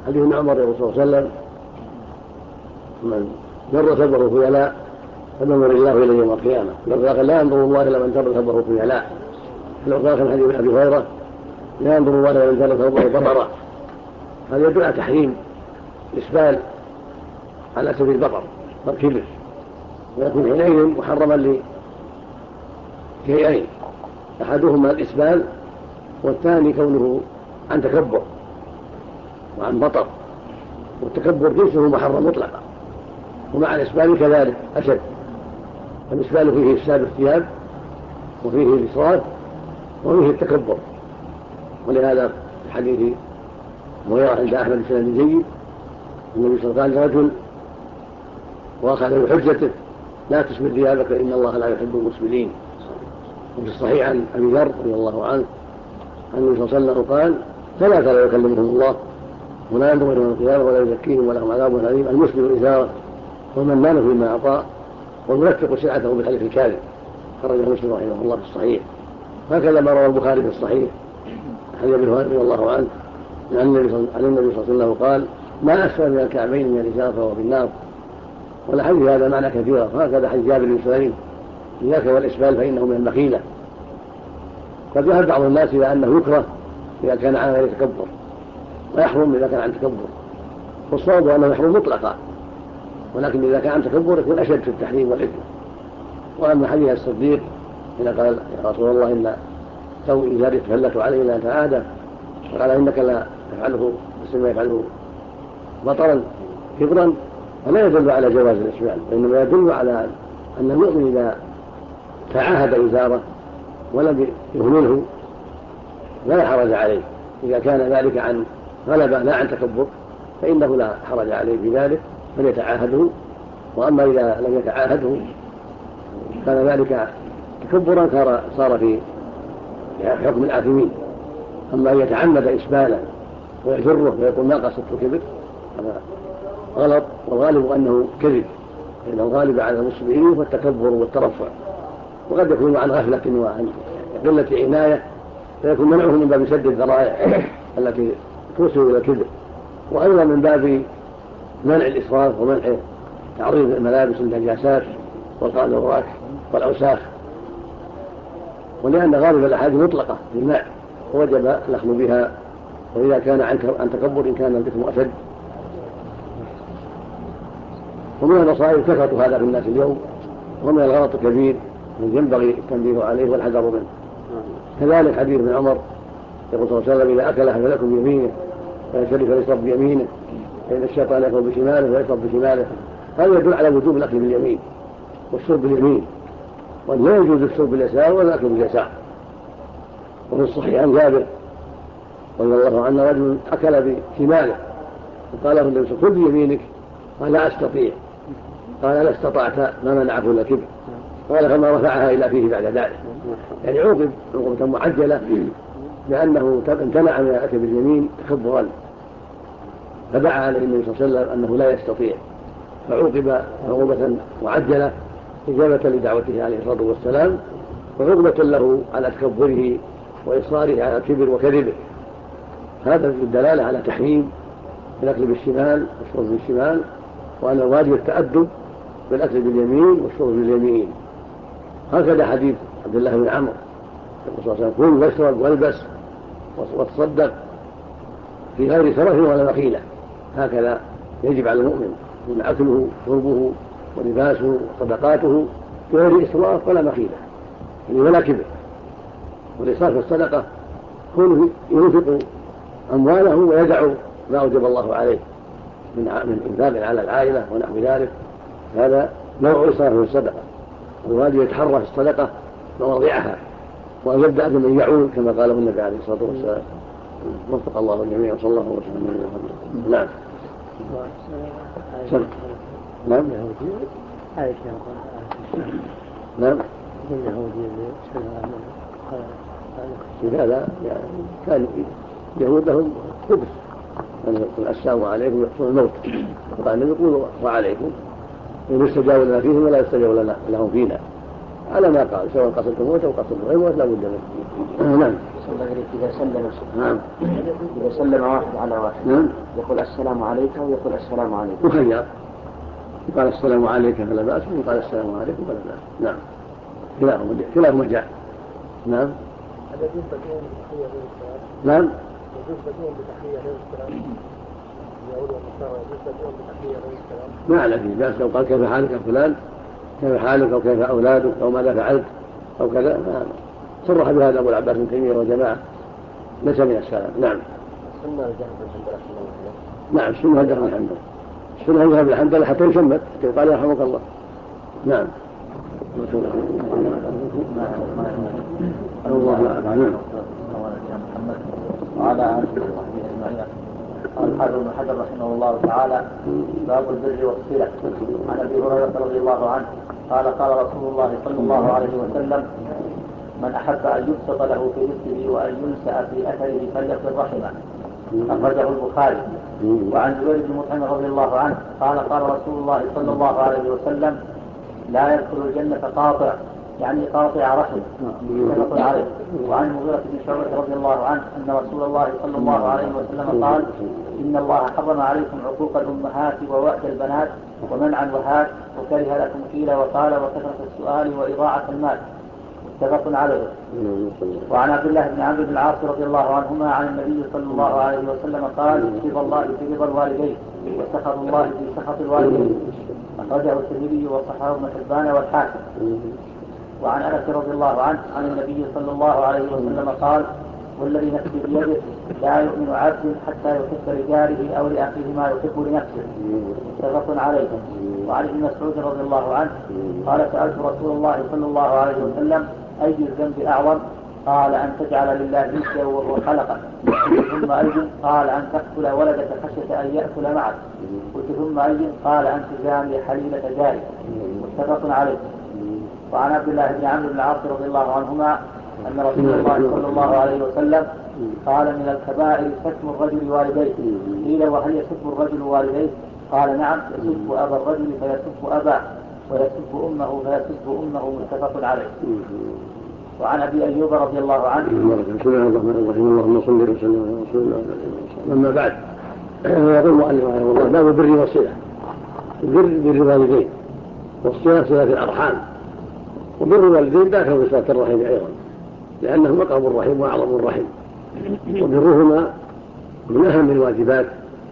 حديث ابن عمر يقول صلى الله عليه وسلم: من جر ثوبه خيلاء فنظر الله اليه يوم القيامه. لا ينظر الله الى من جر ثوبه خيلاء. لو قال في حديث ابي هريره: لا ينظر الله الى من جر ثوبه بطرا. هذا يدل على تحريم الاسبال على سبيل البطر والكبر، ويكون حينئذ محرما لشيئين: احدهما الاسبال، والثاني كونه عن تكبر وعن بطر، والتكبر جنسه محرم مطلقا. ومع الاسبال كذلك اشد، الاسبال فيه افساد الثياب وفيه الاسراف وفيه التكبر. ولهذا في حديث مغيرة عند احمد بن جيد النبي صلى الله عليه وسلم قال لرجل واخذ بحجته: لا تسبل ثيابك ان الله لا يحب المسبلين. وفي الصحيح عن ابي ذر رضي الله عنه عن النبي صلى الله عليه وسلم قال: ثلاثه لا يكلمهم الله ولا ينظر اليهم القيامه ولا يزكيهم ولهم عذاب اليم: المسبل ازاره، ومن نام فيما اعطاه، وينفق سلعته بحلف الكاذب. خرجه مسلم رحمه الله في الصحيح. هكذا ما روى البخاري في الصحيح حديث ابي هريره رضي الله عنه عن النبي صلى الله عليه وسلم قال: ما اسفل من الكعبين من الازار فهو في النار. والحديث هذا معنى كثيرا. هكذا حديث جابر بن سليم: إياك والإسبال فإنه من المخيلة. قد يذهب بعض الناس إلى أنه يكره إذا كان عن غير تكبر، ويحرم إذا كان عن تكبر، والصواب أنه يحرم مطلقا، ولكن إذا كان عن تكبر يكون أشد في التحريم والإثم. وأما حديث الصديق حين قال: يا رسول الله إن سوء إزاري تفلت عليه لا تعادى، وقال: إنك لا تفعله بس ما يفعله بطرا كبرا، فلا يدل على جواز الإسبال، وإنما يدل على أن المؤمن إذا تعاهد إزاره ولم يهمله لا حرج عليه. إذا كان ذلك عن غلبة لا عن تكبر فإنه لا حرج عليه في ذلك، فليتعاهده. وأما إذا لم يتعاهده كان ذلك تكبرا صار في حكم الآثمين. أما أن يتعمد إسبالا ويجره ويقول ما قصدت كبر هذا غلط، والغالب أنه كذب، لأن الغالب على المسلمين هو التكبر والترفع، وقد يكون عن غفلة وعن قلة عناية، فيكون منعه من باب سد الذرائع التي توصل إلى الكبر، وأيضا من باب منع الإسراف ومنع تعريض الملابس للنجاسات والقاذورات والأوساخ. ولأن غالب الأحاديث مطلقة بالماء وجب الأخذ بها، وإذا كان عن تكبر إن كان الإثم أشد. ومن المصائب كثرة هذا في الناس اليوم، ومن الغلط الكبير الذي ينبغي التنبيه عليه والحذر منه. كذلك حديث ابن عمر يقول صلى الله عليه وسلم: إذا أكل أحدكم بيمينه فإن شرب فليشرب بيمينه، فإن الشيطان يأكل بشماله فيشرب بشماله. هذا يدل على وجوب الأكل باليمين والشرب باليمين، وأن لا يجوز الشرب باليسار ولا الأكل باليسار. وفي الصحيح عن جابر رضي الله عنه رجل أكل بشماله وقال له النبي: كل بيمينك. قال: لا أستطيع. قال: لا استطعت ما منعك إلا كبر. قال: فما رفعها إلى فيه بعد ذلك. يعني عوقب عقوبة معجلة لأنه امتنع من الأكل باليمين تكبرا، فدعا عليه النبي صلى الله عليه وسلم أنه لا يستطيع، فعوقب عقوبة معجلة إجابة لدعوته عليه الصلاة والسلام، وعقوبة له على تكبره وإصراره على الكبر وكذبه. هذا الدلالة على تحريم الأكل بالشمال والشرب بالشمال، وأن الواجب التأدب بالأكل باليمين والشرب باليمين. هكذا حديث عبد الله بن عمرو يقول صلى الله عليه وسلم: كل واشرب والبس وتصدق في غير سرف ولا مخيلة. هكذا يجب على المؤمن من أكله شربه ولباسه وصدقاته في غير إسراف ولا مخيلة، يعني ولا كبر. والإسراف في الصدقة كونه ينفق أمواله ويدع ما أوجب الله عليه من إنفاق على العائلة ونحو ذلك، هذا نوع إسراف في الصدقة. الواجب يتحرى في الصدقة مواضعها، وأن يبدأ بمن يعول كما قاله النبي عليه الصلاة والسلام. وفق الله الجميع وصلى الله وسلم. نعم. نعم. نعم. هذا يعني كان يهود لهم خبث أن يقول السلام عليكم يحصل الموت، وقال يقول وعليكم إن يستجاب لنا فيهم ولا يستجاب لهم فينا، على ما قال سواء قصدت الموت أو قصدت غير الموت لا بد منه. نعم. إذا سلم نعم. إذا سلم واحد على واحد نعم. يقول السلام عليك ويقول السلام عليك. مخير، يقال السلام عليك فلا بأس ويقال السلام عليكم فلا بأس. نعم. كلاهما جاء. نعم. الذين بدون بتحية غير السلام. نعم. يجوز بدون بتحية غير السلام. اليهود والنصارى يجوز بدون بتحية غير السلام. ما على فيه بأس لو قال كيف حالك يا فلان، كيف حالك أو كيف أولادك أو ماذا فعلت أو كذا، صرح بهذا أبو العباس بن تيمية وجماعة، ليس من السلام. نعم. السنة الجهر بالحمد لله. نعم السنة الجهر بالحمد لله. السنة الجهر بالحمد لله حتى يشمت حتى يقال يرحمك الله. نعم. وعلى آله وصحبه أجمعين. قال الحافظ ابن حجر رحمه الله تعالى: باب البر والصلة. عن أبي هريرة رضي الله عنه قال: قال رسول الله صلى الله عليه وسلم: من أحب أن يبسط له في رزقه وأن ينسأ في أثره فليصل رحمه. أخرجه البخاري. وعن جبير بن مطعم رضي الله عنه قال: قال رسول الله صلى الله عليه وسلم: لا يدخل الجنة قاطع، يعني قاطع رحم. متفق عليه. وعن المغيرة بن شعبة رضي الله عنه أن رسول الله صلى الله عليه وسلم قال: إن الله حرم عليكم عقوق الأمهات ووأد البنات ومنع الوهات وكره لكم قيل وقال وكثرة السؤال وإضاعة المال. متفق عليه. وعن عبد الله بن عمرو بن العاص رضي الله عنهما عن النبي صلى الله عليه وسلم قال: رضا الله في رضا الوالدين وسخط الله في سخط الوالدين. أخرجه الترمذي وصححه ابن حبان والحاكم. وعن أنس رضي الله عنه عن النبي صلى الله عليه وسلم قال: والذي نفسي بيده لا يؤمن عبد حتى يحب لجاره أو لأخيه ما يحب لنفسه. متفق عليه. وعن ابن مسعود رضي الله عنه قال: سألت رسول الله صلى الله عليه وسلم: أي الذنب أعظم؟ قال: أن تجعل لله نسيا وهو خلقك. ثم أي؟ قال: أن تقتل ولدك خشية أن يأكل معك. قلت: ثم أي؟ قال: أن تجامل حليلة جارك. متفق عليه. وعن عبد الله بن عمرو بن العاص رضي الله عنهما أن رسول الله صلى الله عليه وسلم قال: من الكبائر شتم الرجل والديه. قيل: وهل يسب الرجل والديه؟ قال: نعم، يسب أبا الرجل فيسب أباه ويسب أمه فيسب أمه. متفق عليه. وعن أبي أيوب رضي الله عنه: بسم الله الرحمن الرحيم. اللهم صل وسلم على رسول الله. أما بعد، يقول المؤلف رحمه الله: باب البر والصلة. البر بالوالدين والصلة صلة الأرحام. وبر الوالدين داخل في صلة الرحم أيضا، لأنهم أقرب الرحم وأعظم الرحم، وبرهما من أهم الواجبات،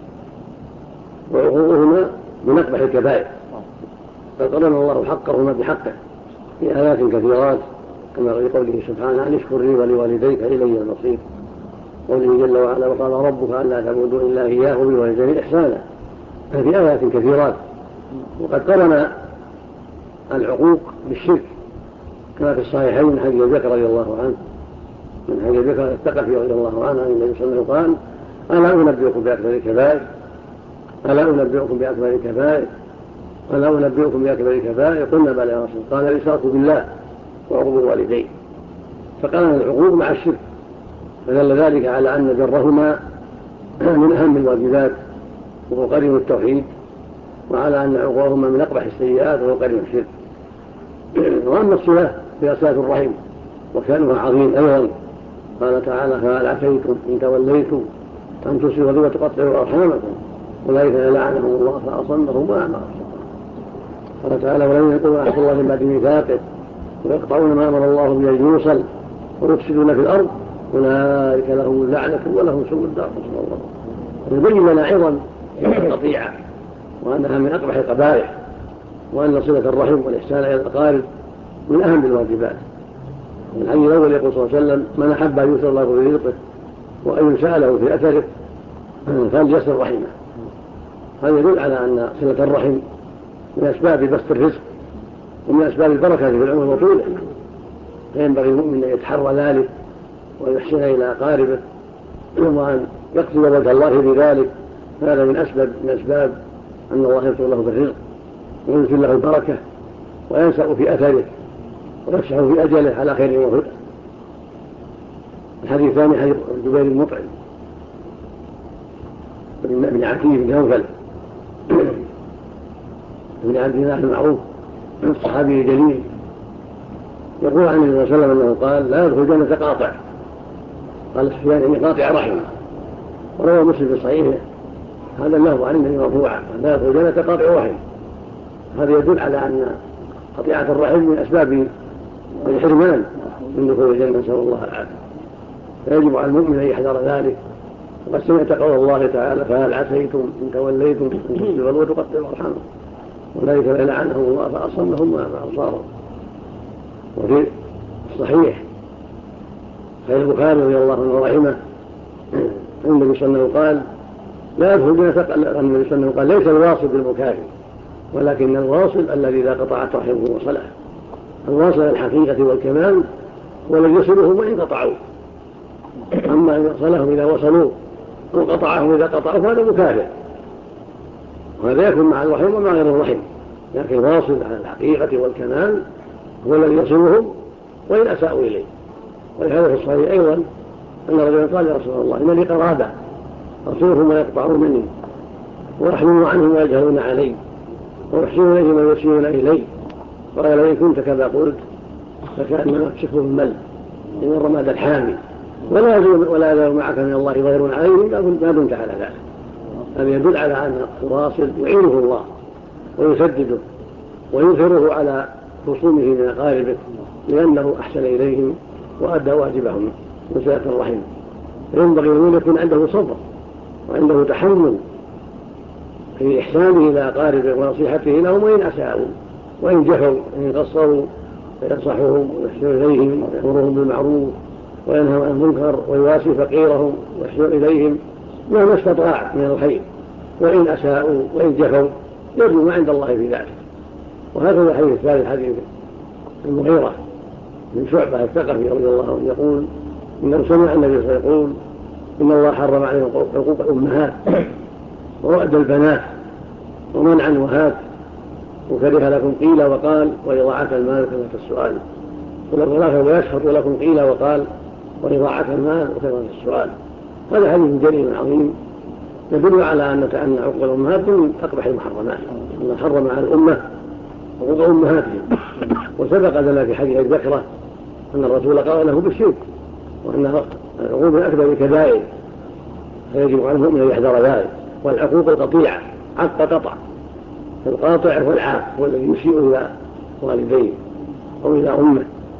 وعقوقهما من أقبح الكبائر. فقرن الله حقهما بحقه في آيات كثيرات، كما في قوله سبحانه: أن اشكر لي ولوالديك إلي المصير. قوله جل وعلا: وقال ربك ألا تعبدوا إلا إياه وبالوالدين إحسانا. في آيات كثيرات. وقد قرن العقوق بالشرك، كما في الصحيحين من حديث أبي بكر رضي الله عنه، من حديث أبي بكر الثقفي رضي الله عنه عن النبي صلى الله عليه وسلم قال: ألا أنبئكم بأكبر الكبائر؟ ألا أنبئكم بأكبر الكبائر؟ ألا أنبئكم بأكبر الكبائر؟ قلنا: بلى يا رسول الله. قال: الإشراك بالله وعقوق الوالدين. فقال العقوق مع الشرك، فدل ذلك على أن برهما من أهم الواجبات وهو قرين التوحيد، وعلى أن عقوقهما من أقبح السيئات وهو قرين الشرك. وأما الصلة هي صلة الرحم وشأنها عظيم أيضا. قال تعالى: فهل عسيتم إن توليتم أن تصلوا وتقطعوا أرحامكم أولئك لعنهم الله فأصمهم وأعمى أبصارهم. قال تعالى: ولن يقولوا أحد الله من بعد ميثاقه ويقطعون ما أمر الله به أن يوصل ويفسدون في الأرض أولئك لهم اللعنة ولهم سوء الدار. نسأل الله. يبين لنا عظم القطيعة وأنها من أقبح القبائح، وأن صلة الرحم والإحسان إلى الأقارب من أهم الواجبات. الحديث الأول يقول صلى الله عليه وسلم: من أحب أن يوصل الله في رزقه وأن ينسأ له في أثره فليصل رحمه. هذا يدل على أن صلة الرحم من أسباب بسط الرزق ومن أسباب البركة في العمر وطوله، فينبغي المؤمن أن يتحرى ذلك ويحسن إلى أقاربه وأن يقصد وجه الله بذلك. هذا من أسباب أن الله ينصر له بالرزق وينزل له البركة وينسأ في أثره ويفسح في أجله على خير وهدى. الحديث الثاني حديث جبير المطعم بن عتيق بن نوفل بن عبد الله المعروف الصحابي الجليل، يقول عن النبي صلى الله عليه وسلم أنه قال: لا يدخل الجنة قاطع، قال سفيان إني قاطع رحم. وروى مسلم في صحيحه هذا اللفظ عن النبي مرفوعا لا يدخل الجنة قاطع رحم. هذا يدل على أن قطيعة الرحم من أسباب الحرمان من دخول الجنة، نسأل الله العافية. فيجب على المؤمن أن يحذر ذلك. وقد سمعت قول الله تعالى فهل عسيتم إن توليتم أن تفسدوا وتقطعوا أرحامكم أولئك لعنهم الله فأصمهم أبصارهم. وفي الصحيح صحيح البخاري رضي الله عنه ورحمه النبي صلى الله عليه وسلم قال لا يدخل الجنة. النبي صلى الله عليه وسلم قال ليس الواصل بالمكافئ ولكن الواصل الذي إذا قطعت رحمه وصله. الواصل الحقيقة والكمال ولم يصلهم وإن قطعوا. أما إن وصلهم إذا وصلوا وقطعهم إذا قطعوا فهذا مكافئ، وهذا يكون مع الرحم ومع غير الرحم. لكن الواصل على الحقيقة والكمال هو الذي يصلهم وإن أساءوا إليه. ولهذا في الصحيح أيضا أن رجلا قال يا رسول الله إن لي قرابة أصلهم ويقطعون مني وأحمل عنهم ويجهلون علي ويحسن إليهم ويسيئون إلي. قال إن كنت كذا قلت فكأنما تشكه المل إن الرماد الحامي ولا يزال معك من الله ظهير عليهم ما دمت على ذلك. هذا يدل على أن الواصل يعينه الله ويسدده ويظهره على خصومه من أقاربه لأنه أحسن إليهم وأدى واجبهم من صلة الرحم. فينبغي أن يكون عنده صبر وعنده تحمل في إحسانه إلى أقاربه ونصيحته لهم وإن أساءوا وإن جفوا وإن قصروا فينصحهم ويحسن إليهم ويأمرهم بالمعروف وينهى عن المنكر ويواسي فقيرهم ويحسن إليهم مهما استطاع من الخير. وإن أساءوا وإن جفوا يرجو ما عند الله في ذلك. وهكذا الحديث الثالث حديث المغيرة من شعبة الثقفي رضي الله عنه يقول إنه سمع النبي صلى الله عليه وسلم يقول إن الله حرم عليهم حقوق الأمهات ووأد البنات ومنع وهات وكره لكم قيل وقال وإضاعة المال كثرة السؤال. ويشهد لكم قيل وقال وإضاعة المال وكثرة السؤال. هذا حديث جليل عظيم يدل على أن حقوق الأمهات من أقبح المحرمات. الله حرم على الأمة حقوق أمهاتهم. وسبق ذلك في حديث الذكرى أن الرسول قال له بالشرك وأن العقوق من أكبر الكبائر فيجب على المؤمن أن يحذر ذلك. والعقوق القطيعة عق قطع القاطع هو العاق هو الذي يسيء إلى والديه أو إلى أمه.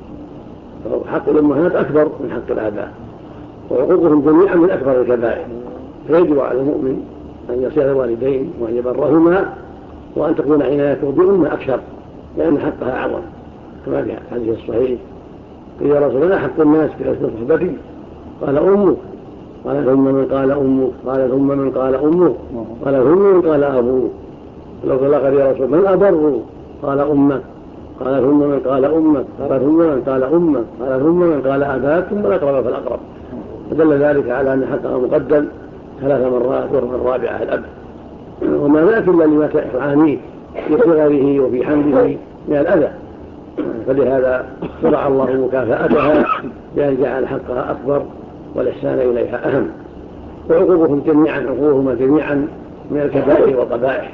حق الأمهات أكبر من حق الآباء وعقوقهم جميعا من أكبر الكبائر. فيجب على المؤمن أن يصل الوالدين وأن يبرهما وأن تكون عنايته بأمه أكثر لأن حقها أعظم كما في الحديث الصحيح قيل يا رسول الله حق الناس بحسن صحبتي قال أمك قال ثم من قال أمك قال ثم من قال أمك قال ثم من قال أبوك لو قال يا رسول من أبر قال أمك قال ثم من قال أمك قال ثم من قال أمك قال ثم من قال أباك ثم الأقرب فالأقرب. فدل ذلك على أن حقها مقدم 3 مرات والمرة الرابعة الأب. وما ذاك إلا لما تعانيه في صغره وفي حمله من الأذى. فلهذا شرع الله مكافأتها بأن جعل حقها أكبر والإحسان إليها أهم. وعقوقهم جميعا عقوقهما جميعا من الكبائر والقبائح.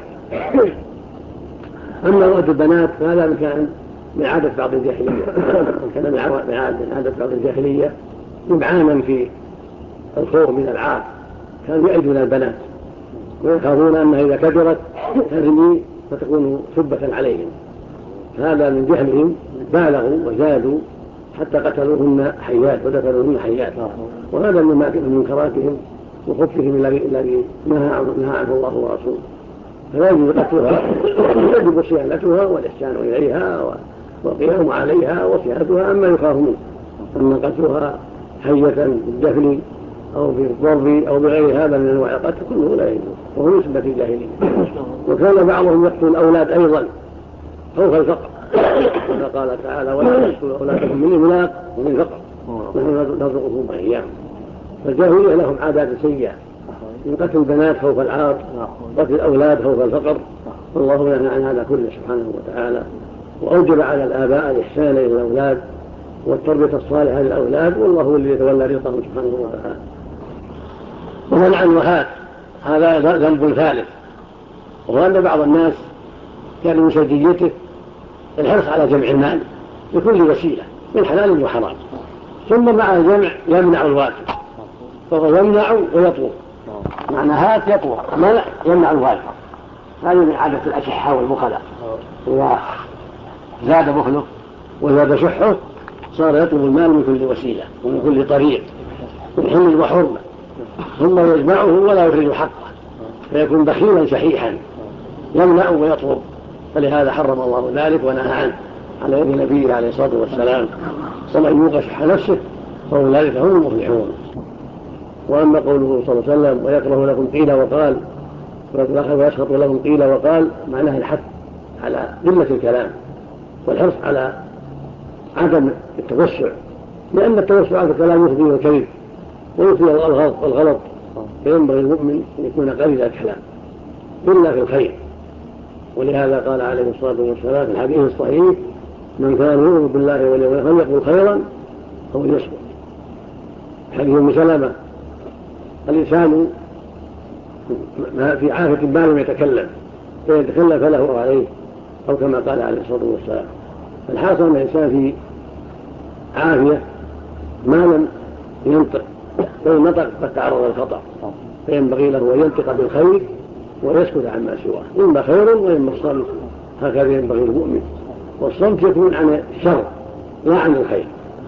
أما وأد البنات فهذا كان من عادة بعض الجاهلية كان من عادة بعض الجاهلية إمعانا في الخوف من العار. كانوا يؤدون البنات ويخافون أنها إذا كبرت ترمي فتكون سبة عليهم. هذا من جهلهم بالغوا وزادوا حتى قتلوهن حيات ودفنوهن حيات. وهذا من منكراتهم وخبثهم الذي نهى عنه الله ورسوله. فلا يجب قتلها يجب صيانتها والإحسان إليها والقيام عليها وصيانتها. أما يخاف منه أما قتلها حية بالدفن أو بالضرب أو بغير هذا من أنواع القتل كله لا يجوز وهو نسبة الجاهلية. وكان بعضهم يقتل الأولاد أيضا خوف الفقر كما قال تعالى ولا تقتلوا أولادكم من إملاق ومن فقر نحن نرزقكم وإياكم. فالجاهلية لهم عادات سيئة من قتل البنات خوف العار قتل الأولاد خوف الفقر. والله ينهى عن هذا كله سبحانه وتعالى وأوجب على الآباء الإحسان إلى الأولاد والتربية الصالحة للأولاد والله هو الذي يتولى رزقهم سبحانه وتعالى. ومنع الوهات هذا ذنب ثالث وهو أن بعض الناس كان من سجيته الحرص على جمع المال بكل وسيلة من حلال وحرام ثم مع الجمع يمنع الواجب فهو يمنع ويطلب، معنى هات يطلب، منع يمنع الوالد. هذه من عادة الأشحة والبخلاء، إذا زاد بخله وزاد شحه صار يطلب المال من كل وسيلة ومن كل طريق من حل وحرمة، ثم يجمعه ولا يخرج حقه فيكون بخيلا شحيحا يمنع ويطلب. فلهذا حرم الله ذلك ونهى عنه على يد نبيه عليه الصلاة والسلام. ومن يوق شح نفسه فأولئك هم المفلحون. وأما قوله صلى الله عليه وسلم ويكره لكم قيل وقال ويسخط لكم قيل وقال، معناه الحث على قلة الكلام والحرص على عدم التوسع، لأن التوسع في الكلام يفضي الكذب ويفضي الغلط، فينبغي المؤمن أن يكون قليل الكلام إلا في الخير. ولهذا قال عليه الصلاة والسلام في الحديث الصحيح: من كان يؤمن بالله واليوم الآخر فليقل خيرا أو ليصمت. حديث أم سلمة: الإنسان في عافية ما لم يتكلم، فيتكلم فله عليه، أو كما قال عليه الصلاة والسلام. الحاصل أن الإنسان في عافية ما لم ينطق، فإن نطق قد تعرض للخطأ، فينبغي له أن ينطق بالخير ويسكت عما سواه، إما خير وإما الصمت. هكذا ينبغي المؤمن، والصمت يكون عن الشر لا عن الخير.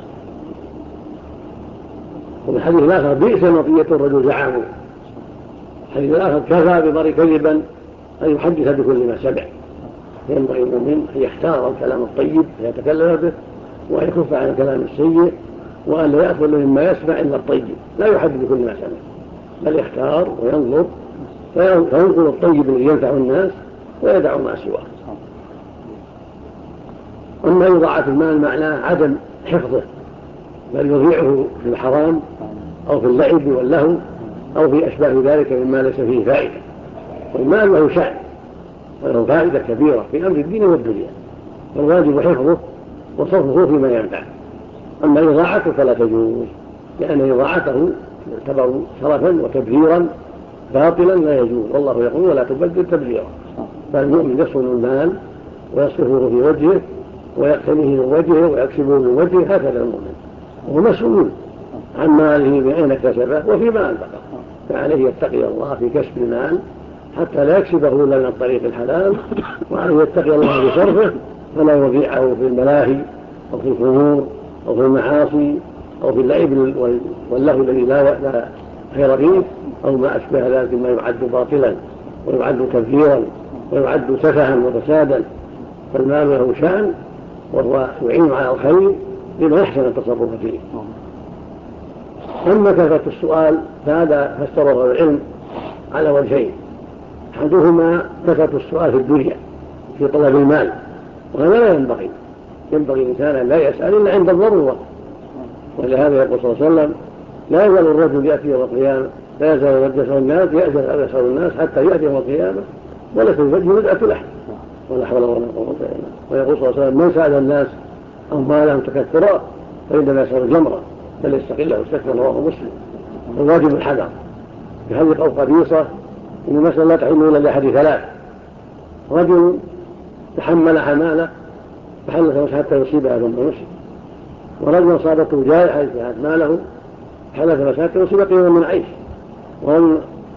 وفي الحديث الآخر: بئس مطية الرجل زعامه. الحديث الآخر: كفى بمرء كذبا أن يحدث بكل ما سمع. ينبغي المؤمن أن يختار الكلام الطيب فيتكلم به، وأن يكف عن الكلام السيء، وأن لا يأخذ مما يسمع إلا الطيب، لا يحدث بكل ما سمع، بل يختار وينظر فينقل الطيب الذي ينفع الناس ويدع ما سواه. أما يضاعف المال معناه عدم حفظه، بل يضيعه في الحرام أو في اللعب واللهو أو في أشباه ذلك مما ليس فيه فائدة. والمال له شأن وله فائدة كبيرة في أمر الدين والدنيا، والواجب حفظه وصرفه فيما ينفع. أما إضاعته فلا تجوز، لأن إضاعته يعتبر سرفا وتبذيرا باطلا لا يجوز. والله يقول: ولا تبذر تبذيرا. فالمؤمن يصون المال ويصرفه في وجهه ويقتنيه من وجهه ويكسبه من وجهه، هكذا المؤمن، وهو مسؤول عن ماله من أين اكتسبه وفيما أنفقه، فعليه يتقي الله في كسب المال حتى لا يكسبه إلا من الطريق الحلال، وعليه يتقي الله في صرفه فلا يضيعه في الملاهي أو في الخمور أو في المعاصي أو في اللعب واللهو الذي لا خير فيه، أو ما أشبه ذلك ما يعد باطلا ويعد تبذيرا ويعد سفها وفسادا. فالمال له شأن وهو يعين على الخير لما يحسن التصرف فيه. أما كثرة السؤال فهذا فسره العلم على وجهين: أحدهما كثرة السؤال في الدنيا في طلب المال، وهذا لا ينبغي الإنسان لا يسأل إلا عند الضرورة. ولهذا يقول صلى الله عليه وسلم: لا يزال الرجل يأتي يوم القيامة، لا يزال يسأل الناس حتى يأتي يوم القيامة وليس في وجهه مدعة لحم، ولا حول ولا قوة إلا بالله. ويقول صلى الله عليه وسلم: من سأل الناس أموالهم تكثرا فإنما يسأل الجمرة فليستقله واستكثر. رواه مسلم. والواجب الحذر بهذه أو قبيصة، إن المسألة لا تحل إلا لأحد ثلاث: رجل تحمل حمالة فحلف حتى يصيبها ثم يمسك، ورجل أصابته جائحة فهات ماله حلف مساكن يصيب قيما من عيش، ورجل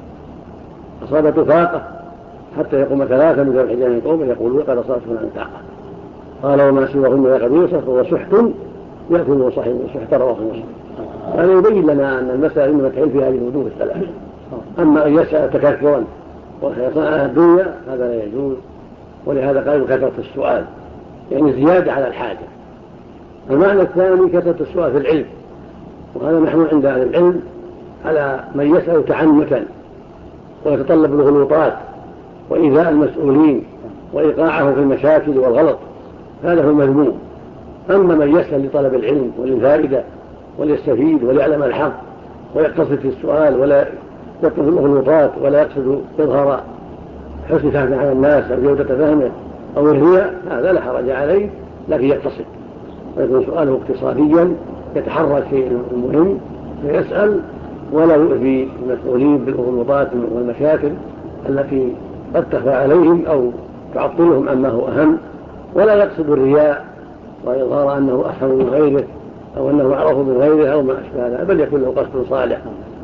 أصابته فاقة حتى يقوم ثلاثة من ذوي الحجاب من قومه يقولون: قد أصابتنا عن طاقة. قال: وما سواهن يا قبيصة فهو سحت يأكل وصحيح سحت. رواه مسلم. هذا يبين لنا أن المسألة إنما تحل في هذه الوجوه الثلاث. أما أن يسأل تكثرا ويصنعها الدنيا هذا لا يجوز. ولهذا قالوا كثرة السؤال يعني زيادة على الحاجة. المعنى الثاني كثرة السؤال في العلم، وهذا نحن عند أهل العلم على من يسأل تعنتا ويتطلب الغلوطات وإيذاء المسؤولين وإيقاعه في المشاكل والغلط، هذا هو المذموم. أما من يسأل لطلب العلم وللفائدة وليستفيد وليعلم الحق ويقتصد في السؤال ولا يطلب الغلوطات ولا يقصد إظهار حسن فهم على الناس أو جودة فهمه أو الرياء، هذا لا حرج عليه، لكن يقتصد ويكون سؤاله اقتصاديا يتحرك في المهم فيسأل ولا يؤذي المسؤولين بالغلوطات والمشاكل التي قد تخفى عليهم أو تعطلهم عما هو أهم، ولا يقصد الرياء وإظهار أنه أحسن من غيره أو أنه أعرف من غيره أو ما أشبه هذا، بل يكون له قصد صالح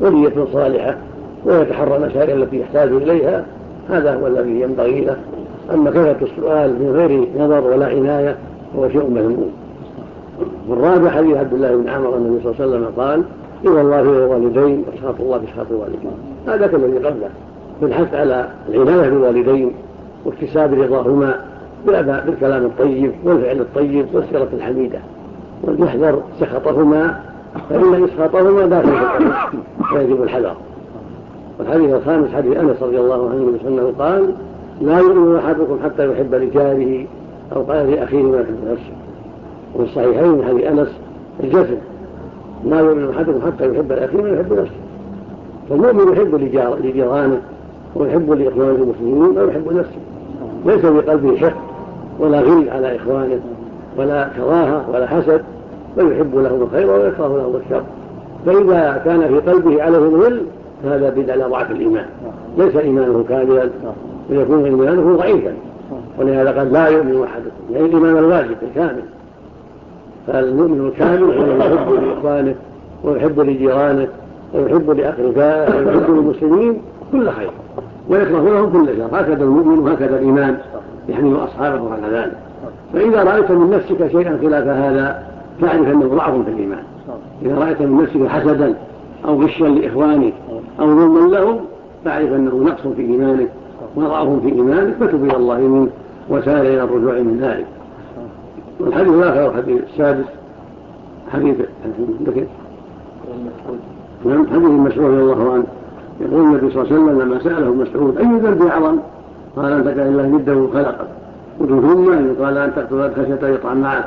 ونية صالحة ويتحرى المسائل التي يحتاج إليها، هذا هو الذي ينبغي له. أما كثرة السؤال من غير نظر ولا عناية هو شيء مذموم. والرابع حديث عبد الله بن عمرو أن النبي صلى الله عليه وسلم قال: رضا الله والوالدين وسخط الله بسخط الوالدين. هذا كالذي قبله بالحث على العناية بالوالدين واكتساب رضاهما بالكلام الطيب والفعل الطيب والسيرة الحميدة، وليحذر سخطهما فإن إسخاطهما داخل في القلب فيجب الحذر. والحديث الخامس حديث أنس رضي الله عنه أنه قال: لا يؤمن أحدكم حتى يحب لجاره أو قال لأخيه ما يحب نفسه. وفي الصحيحين من حديث أنس الجسم: لا يؤمن أحدكم حتى يحب لأخيه ما يحب نفسه. فالمؤمن يحب لجيرانه ويحب لإخوانه المسلمين أو يحب نفسه، ليس في قلبه حقد ولا غل على إخوانه ولا كراهة ولا حسد، بل يحب لهم الخير ويكره لهم الشر. فإذا كان في قلبه عليه الغل فهذا بدع على ضعف الإيمان، ليس إيمانه كاملا ويكون إيمانه ضعيفا. ولهذا قال: لا يؤمن أحدكم، يعني الإيمان الواجب الكامل. فالمؤمن الكامل هو الذي يحب لإخوانه ويحب لجيرانه ويحب لأقربائه ويحب للمسلمين كل خير ويكره لهم كل شر. هكذا المؤمن وهكذا الإيمان يحمل أصحابه على ذلك. فإذا رأيت من نفسك شيئا خلاف هذا فاعرف أنه ضعف في الإيمان. إذا رأيت من نفسك حسدا أو غشا لإخوانك أو ظلما لهم فاعرف أنه نقص في إيمانك وضعف في إيمانك، فتب إلى الله منه وسار إلى الرجوع من ذلك. والحديث الآخر الحديث السادس حديث مسعود رضي الله عنه يقول النبي صلى الله عليه وسلم لما سأله مسعود: أي ذنب أعظم؟ قال: أن تجعل الله نده خلقك. ثم أن قال: أن تقتل خشية يطعن معك.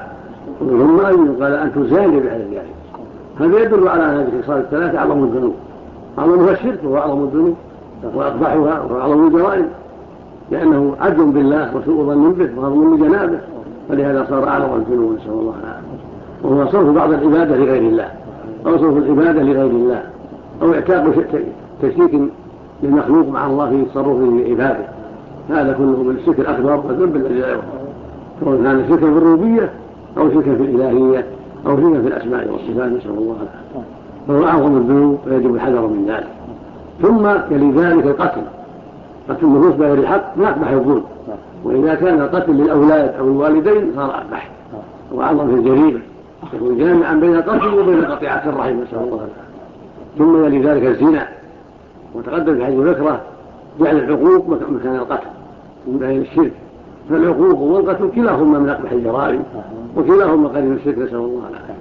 ثم أن قال: أن تزاني بأهل ذلك. هذا يدل على هذه الخصال الثلاثة أعظم الذنوب. أعظمها الشرك وهو أعظم الذنوب وأقبحها وهو أعظم الجرائم، لأنه عجز بالله وسوء ظن به وهضم لجنابه، فلهذا صار أعظم الذنوب، نسأل الله العافية. وهو صرف بعض العبادة لغير الله أو صرف العبادة لغير الله أو اعتاق تشريك للمخلوق مع الله في تصرفه لعباده. هذا كله من الشرك الأكبر والذنب الذي لا يغفر، سواء كان شركا في الربوبية أو شركا في الإلهية أو شركا في الأسماء والصفات، نسأل الله العافية. فهو أعظم الذنوب ويجب الحذر من ذلك. ثم يلي ذلك القتل النفوس بغير الحق ما أقبح الظلم، وإذا كان القتل للأولاد أو الوالدين صار أقبح وأعظم في الجريمة، يكون جامعا بين القتل وبين قطيعة الرحم، نسأل الله العافية. ثم يلي ذلك الزنا، وتقدم في حديث ذكره جعل العقوق مكان القتل من بين الشرك، فالعقوق والقتل كلاهما من أقبح الجرائم وكلاهما قريب من الشرك، نسأل الله العافية.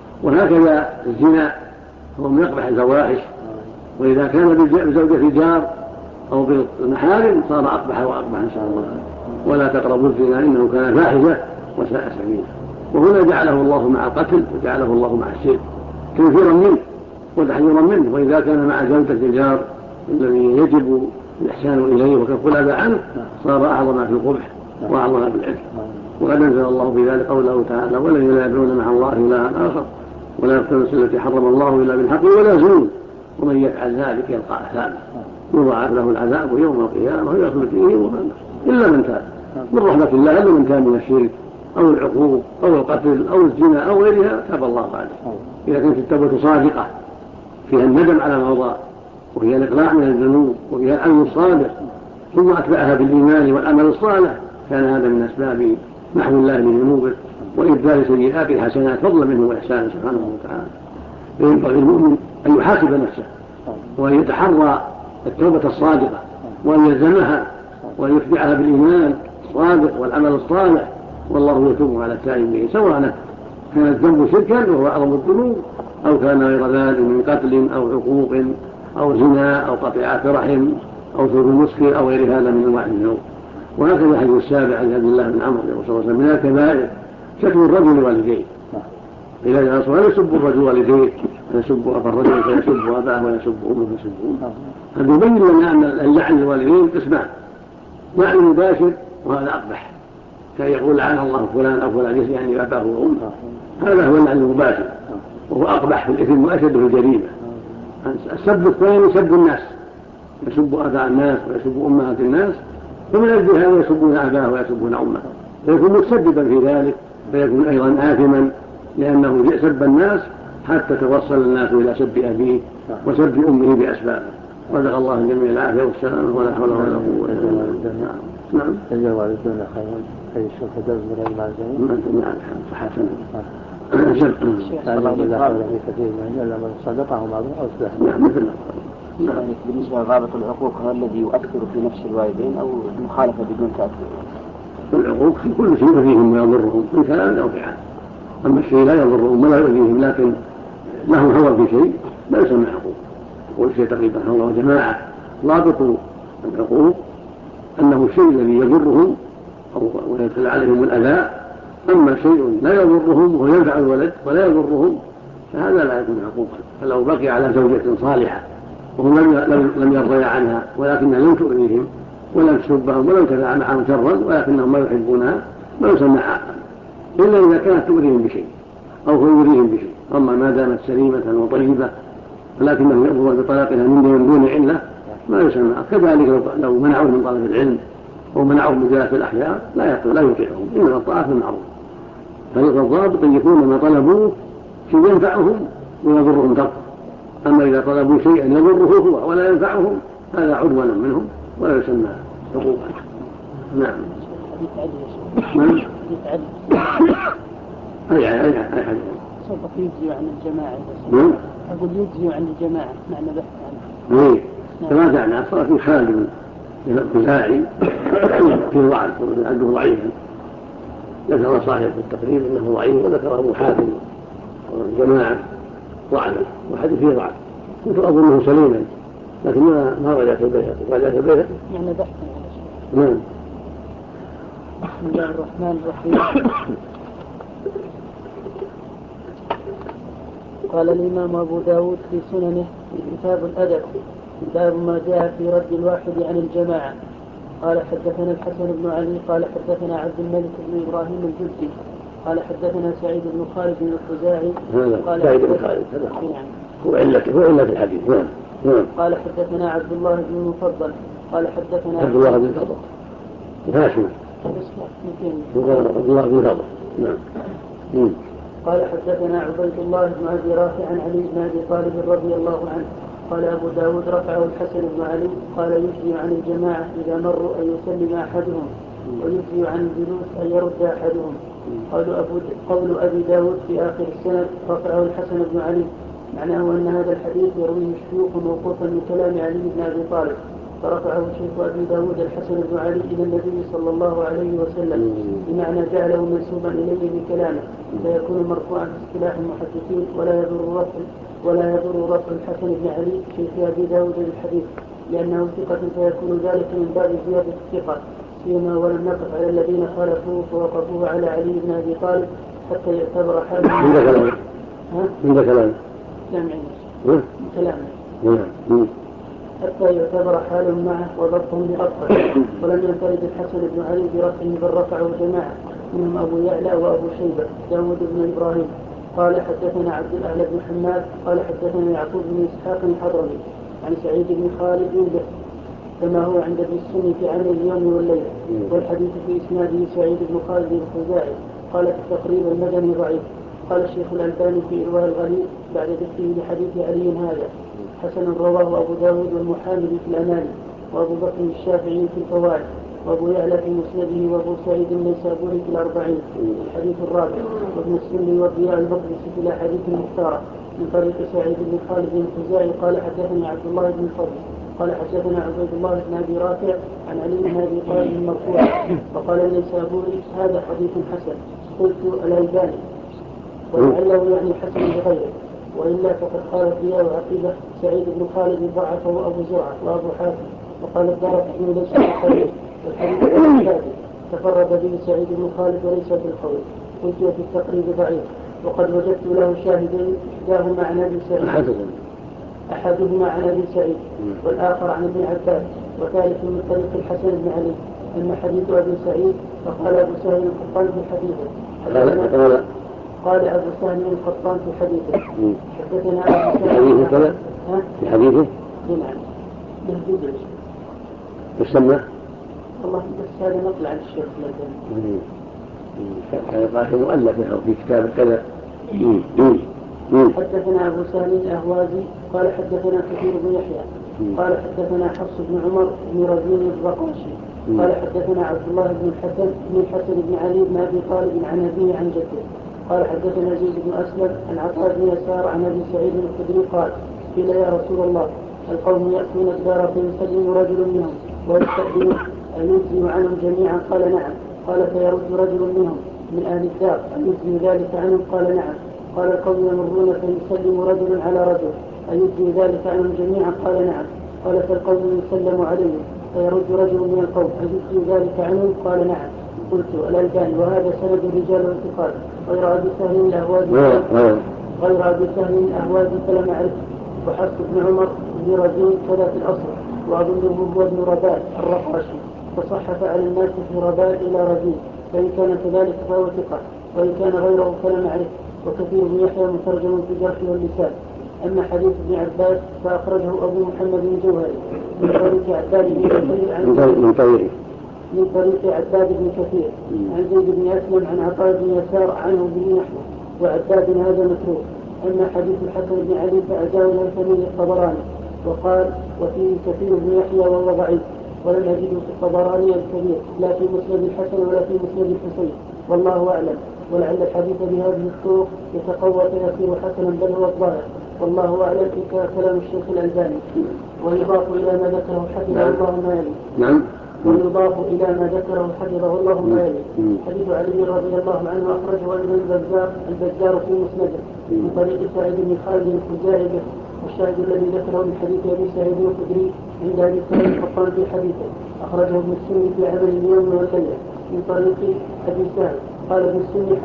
وهكذا الزنا هو من أقبح الفواحش، وإذا كان بزوجة جار أو بالمحارم صار أقبح وأقبح، نسأل الله العافية. ولا تقربوا الزنا إنه كان فاحشة وساء سبيلا. وهنا جعله الله مع القتل وجعله الله مع الشرك تنفيرا منه وتحذيرا منه. وإذا كان مع زوجة الجار الذي يجب الإحسان إليه وكف الأذى عنه صار أعظم في القبح وأعظم في الإثم. وقد أنزل الله في ذلك قوله تعالى: والذين لا يدعون مع الله إلها آخر ولا يقتلون النفس التي حرم الله إلا بالحق ولا يزنون ومن يفعل ذلك يلقى أثاما يضاعف له العذاب يوم القيامة ويخلد فيه مهانا إلا من تاب. من رحمة الله إلا من تاب من الشرك أو العقوق أو القتل أو الزنا أو غيرها تاب الله عليه. إذا كانت التوبة صادقة فيها الندم على ما مضى وفيها الإقلاع من الذنوب وفيها العلم الصالح ثم أتبعها بالإيمان والعمل الصالح كان هذا من أسباب محو الله من ذنوبه وإبدال سيئات الحسنات فضلا منه وإحسانه سبحانه وتعالى. فينبغي المؤمن أن يحاسب نفسه وأن يتحرى التوبة الصادقة وأن يلزمها وأن يتبعها بالإيمان الصادق والعمل الصالح، والله يتوب على التائبين سواء كان الذنب شركا وهو أعظم الذنوب أو كان غير ذلك من قتل أو عقوق أو زنا أو قطيعة رحم أو شرب المسكر أو غير هذا من أنواع الذنوب. وهكذا الحديث السابع عن عبد الله بن عمرو صلى الله عليه وسلم من الكبائر شتم الرجل والديه. إذا جاء لا يسب الرجل والديه يسب أبا الرجل فيسب أباه ويسب أمه فيسب أمه. هذا يبين لنا أن اللعن الوالدين قسمان: لعن مباشر وهذا أقبح كان يقول لعن الله فلان أو فلان يعني أباه وأمه، هذا هو اللعن المباشر وهو أقبح في الإثم وأشد في الجريمة. السب الثاني سب الناس، يسب أباء الناس ويسب أمهات الناس، فمن أجل هذا يسبون أباه ويسبون أمه فيكون متسببا في ذلك فيكون أيضا آثما لأنه سب الناس حتى توصل الناس إلى سب أبيه وسب أمه بأسبابه. رزق الله الجميع العافية والسلامة ولا حول ولا قوة إلا بالله. نعم. تجعل والدنا خير الشرك درس بغير معزين. نعم حسنا. تعلم بالله حول في كثير من إلا من صدقه بعض أو سلح. نعم مثل يعني بالنسبة لضابط العقوق هل الذي يؤثر في نفس الوالدين أو المخالفة بدون تأثير؟ العقوق في كل شيء يؤذيهم ويضرهم من كلام أو فعل. أما الشيء لا يضرهم ولا يؤذيهم لكن لهم هوى في شيء لا يسمى عقوق. والشيء تقريبا هو جماعة ضابط العقوق أنه الشيء الذي يضرهم أو ويدخل عليهم الأذى. أما شيء لا يضرهم وينفع الولد ولا يضرهم فهذا لا يكون عقوقا. فلو بقي على زوجة صالحة وهم لم يرضيا عنها ولكنها لم تؤذيهم ولم تسبهم ولم تفعل معهم شرا ولكنهم ما يحبونها ما يسمى عاقا إلا إذا كانت تؤذيهم بشيء أو هو يؤذيهم بشيء. أما ما دامت سليمة وطيبة ولكنه يأمر بطلاقها من دون علة ما يسمى. كذلك لو منعوه من طلب العلم أو منعوه من جلسة الأحياء لا يطيعهم. إنما الطاعة بالمعروف. طريق الضابط أن يكون ما طلبوه شيء ينفعهم ويضرهم ترك. أما إذا طلبوا شيئا يضره هو ولا ينفعهم هذا عدوانا منهم ولا يسمى حقوقا. نعم. أي حديث سبق يجزي عن الجماعة. أقول يجزي عن الجماعة معنى بحث عنه. تراجعنا صار في خالد الخزاعي في ضعف عنده ضعيفا. ذكر صاحب التقريب انه ضعيف وذكر ابو حاتم والجماعه ضعفا وحديثه ضعف. كنت اظنه سليما لكن ما رجعت البيهقي. رجعت البيهقي يعني بحث. نعم. بسم الله الرحمن الرحيم. قال الإمام أبو داود في سننه في كتاب الأدب باب ما جاء في رد الواحد عن الجماعة. قال حدثنا الحسن بن علي قال حدثنا عبد الملك بن إبراهيم الجدي قال حدثنا سعيد بن خالد بن الخزاعي قال سعيد بن خالد هو علة الحديث. قال حدثنا عبد الله بن المفضل قال حدثنا عبد الله بن فضل هاشم عبد الله بن فضل. نعم. قال حدثنا عبيد الله بن أبي رافع عن علي بن أبي طالب رضي الله عنه قال أبو داود رفعه الحسن بن علي قال يجزي عن الجماعة إذا مروا أن يسلم أحدهم ويجزي عن الجلوس أن يرد أحدهم. قول أبي داود في آخر السنة رفعه الحسن بن علي معناه أن هذا الحديث يرويه الشيوخ موقوفا من كلام علي بن أبي طالب فرفعه الشيخ أبي داود الحسن بن علي إلى النبي صلى الله عليه وسلم بمعنى جعله منسوبا إليه بكلامه فيكون مرفوعا في اصطلاح المحدثين ولا يضر رفع الحسن بن علي شيخ أبي داود للحديث لأنه ثقة فيكون ذلك من باب زيادة الثقة فيما ولم نقف على الذين خالفوه فوقفوه على علي بن أبي طالب حتى يعتبر حاله من كلامه حتى يعتبر حال معه وضبطه برفعه. ولم ينفرد الحسن بن علي برفعه بل رفعه جماعة منهم أبو يعلى وأبو شيبة داود بن إبراهيم. قال حدثنا عبد الأعلى بن حماد قال حدثنا يعقوب بن إسحاق الحضرمي عن سعيد بن خالد به كما هو عند ابن السني في عمل اليوم والليلة والحديث في إسناده سعيد بن خالد الخزاعي قال في التقريب المدني ضعيف. قال الشيخ الألباني في إرواء الغليل بعد ذكره لحديث علي هذا حسن رواه أبو داود والمحامد في الأماني وأبو بكر الشافعي في الفوائد وأبو يعلى في مسنده وأبو سعيد النيسابوري في الأربعين الحديث الرابع وابن السني والضياء المقدسي في الأحاديث المختارة من طريق سعيد بن خالد الخزاعي قال حدثني عبد الله بن فضل قال حدثنا عبيد الله بن أبي رافع عن علي بن أبي طالب مرفوعا وقال النيسابوري هذا حديث حسن. قلت الألباني ولعله يعني حسن بغيره وإلا فقد قال الضياء وعقيبة سعيد بن خالد ضعفه أبو زرعة وأبو حاتم وقال الدارقطني ليس بالقوي والحديث الثابت تفرد به سعيد بن خالد وليس بالقوي. قلت في التقريب ضعيف وقد وجدت له شاهدين إحداهما عن أبي سعيد أحدهما عن أبي سعيد والآخر عن ابن عباس وثالث من طريق الحسن بن علي أما حديث أبي سعيد فقال أبو سهل القطان في حديثه قال أبو سهل القطان في حديثه حدثنا أبو سهل في حديثه نعم مهدود يسمى والله بس هذا نطلع عن الشيخ الألباني كان قاسم مؤلف في كتاب كذا. حدثنا أبو سهل الأهوازي قال حدثنا كثير بن يحيى قال حدثنا حفص بن عمر بن رزين الرقاشي قال حدثنا عبد الله بن الحسن بن علي بن ابي طالب عن ابيه عن جده قال حدثنا زيد بن اسلم عن عطاء بن يسار عن ابي سعيد الخدري قال قيل يا رسول الله القوم ياتون الدار فيسلم رجل منهم ويستأذنون أيجزي عنهم جميعا؟ قال نعم. قال فيرد رجل منهم من اهل الدار أيجزي ذلك عنهم؟ قال نعم. قال القوم يمرون فيسلم رجل على رجل أيجزي ذلك عنهم جميعا؟ قال نعم. قال فالقوم يسلم عليهم فيرد رجل من القوم أيجزي ذلك عنهم؟ قال نعم. قلت الألباني وهذا سند الرجال والثقات غير أبي سهل الأهوازي فلم أعرفه. وحفص بن عمر بن رزين كذا في الأصل وأظنه هو ابن رباء الرقاشي فصحف على الناس في رباء إلى رزين فإن كان كذلك فهو ثقة وإن كان غيره فلم أعرفه. وكثير بن يحيى مترجم في الجرح واللسان. أما حديث ابن عباس فأخرجه أبو محمد الجوهري من طريق عباد بن كثير من طريق عباد بن كثير عن زيد بن أسلم عن عطاء بن يسار عنه بن نحوه وعباد هذا متروك. أما حديث الحسن بن علي فأجاه الهيثمي الطبراني وقال وفيه كثير بن يحيى وهو ضعيف ولم أجده في الطبراني الكبير لا في مسند الحسن ولا في مسند الحسين والله أعلم. ولعل الحديث بهذه الطرق يتقوى فيصير حسنا بل هو الظاهر والله أعلم في كلام الشيخ الألباني. ويضاف إلى ما ذكره حفظه الله ما يلي. نعم. ويضاف إلى ما ذكره حفظه الله ما يلي. حديث علي رضي الله عنه أخرجه أيضا البزار في مسنده من طريق سعيد بن خالد الخزاعي به. والشاهد الذي ذكره من حديث أبي سعيد الخدري عند أبي سعيد القطان في حديثه أخرجه ابن السني في عمل اليوم والليلة من طريق أبي سهل قال ابن السني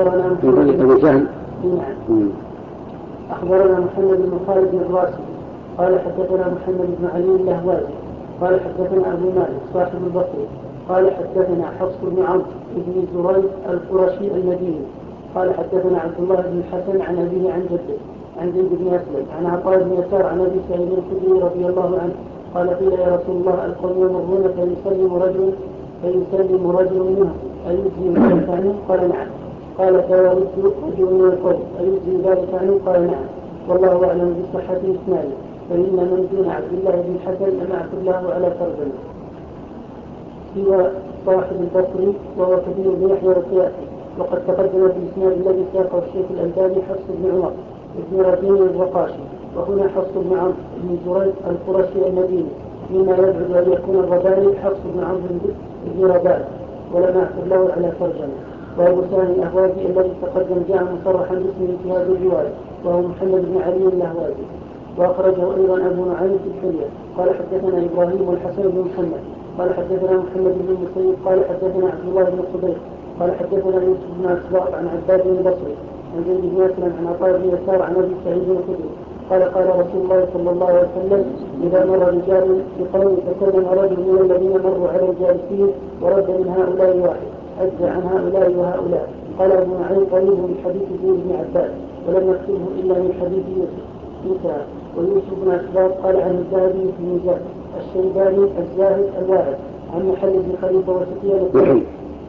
أخبرنا محمد بن خالد بن راسي قال حدثنا محمد بن علي اللهوازي قال حدثنا أبو مالك صاحب البصري قال حدثنا حفص بن عمرو بن زريق القرشي المديني قال حدثنا عبد الله بن الحسن عن أبيه عن جده عن زيد بن أسلم عن عطاء بن يسار عن أبي سعيد الخدري رضي الله عنه قال قيل يا رسول الله القوم يمرون فيسلم رجل منهم أيجزي ذلك عنه؟ قال نعم. قال فيرد رجل من القوم أيجزي ذلك عنه؟ قال نعم. والله أعلم بصحة إسناده فإن من دون عبد الله بن الحسن لم أعثر له على ترجمة. سوى صاحب البصري وهو كثير بن يحيى القياسي وقد تقدم في الإسناد الذي ساقه الشيخ الألباني حفص بن عمر بن رزين الرقاشي وهنا حفص بن عمرو بن زريق القرشي المديني مما يبعد أن يكون الرباني حفص بن عمرو بن رباء ولم أعثر له على ترجمة. وأبو سهل الأهوازي الذي تقدم جاء مصرحا باسمه في هذه الرواية وهو محمد بن علي اللهوازي وأخرجه أيضا أبو نعيم في الحلية قال حدثنا إبراهيم والحسن بن محمد قال حدثنا محمد بن المسيب قال حدثنا عبد الله بن الصديق قال حدثنا يوسف بن أسباط عن عباد بن البصري عن زيد بن أسلم عن عطاء بن يسار عن أبي سعيد الخدري قال قال رسول الله صلى الله عليه وسلم إذا مر رجال بقوم تكلم رجل من الذين مروا على الجالسين ورد من هؤلاء واحد أجزى عن هؤلاء وهؤلاء. قال أبو نعيم قريب من حديث زيد بن عباس ولم يكتبه إلا من حديث يوسف انتهى. ويوسف بن أسباط قال عن الذهبي في الميزان الشيباني الزاهد الواعد عن محل بن خليفة وسفيان الثوري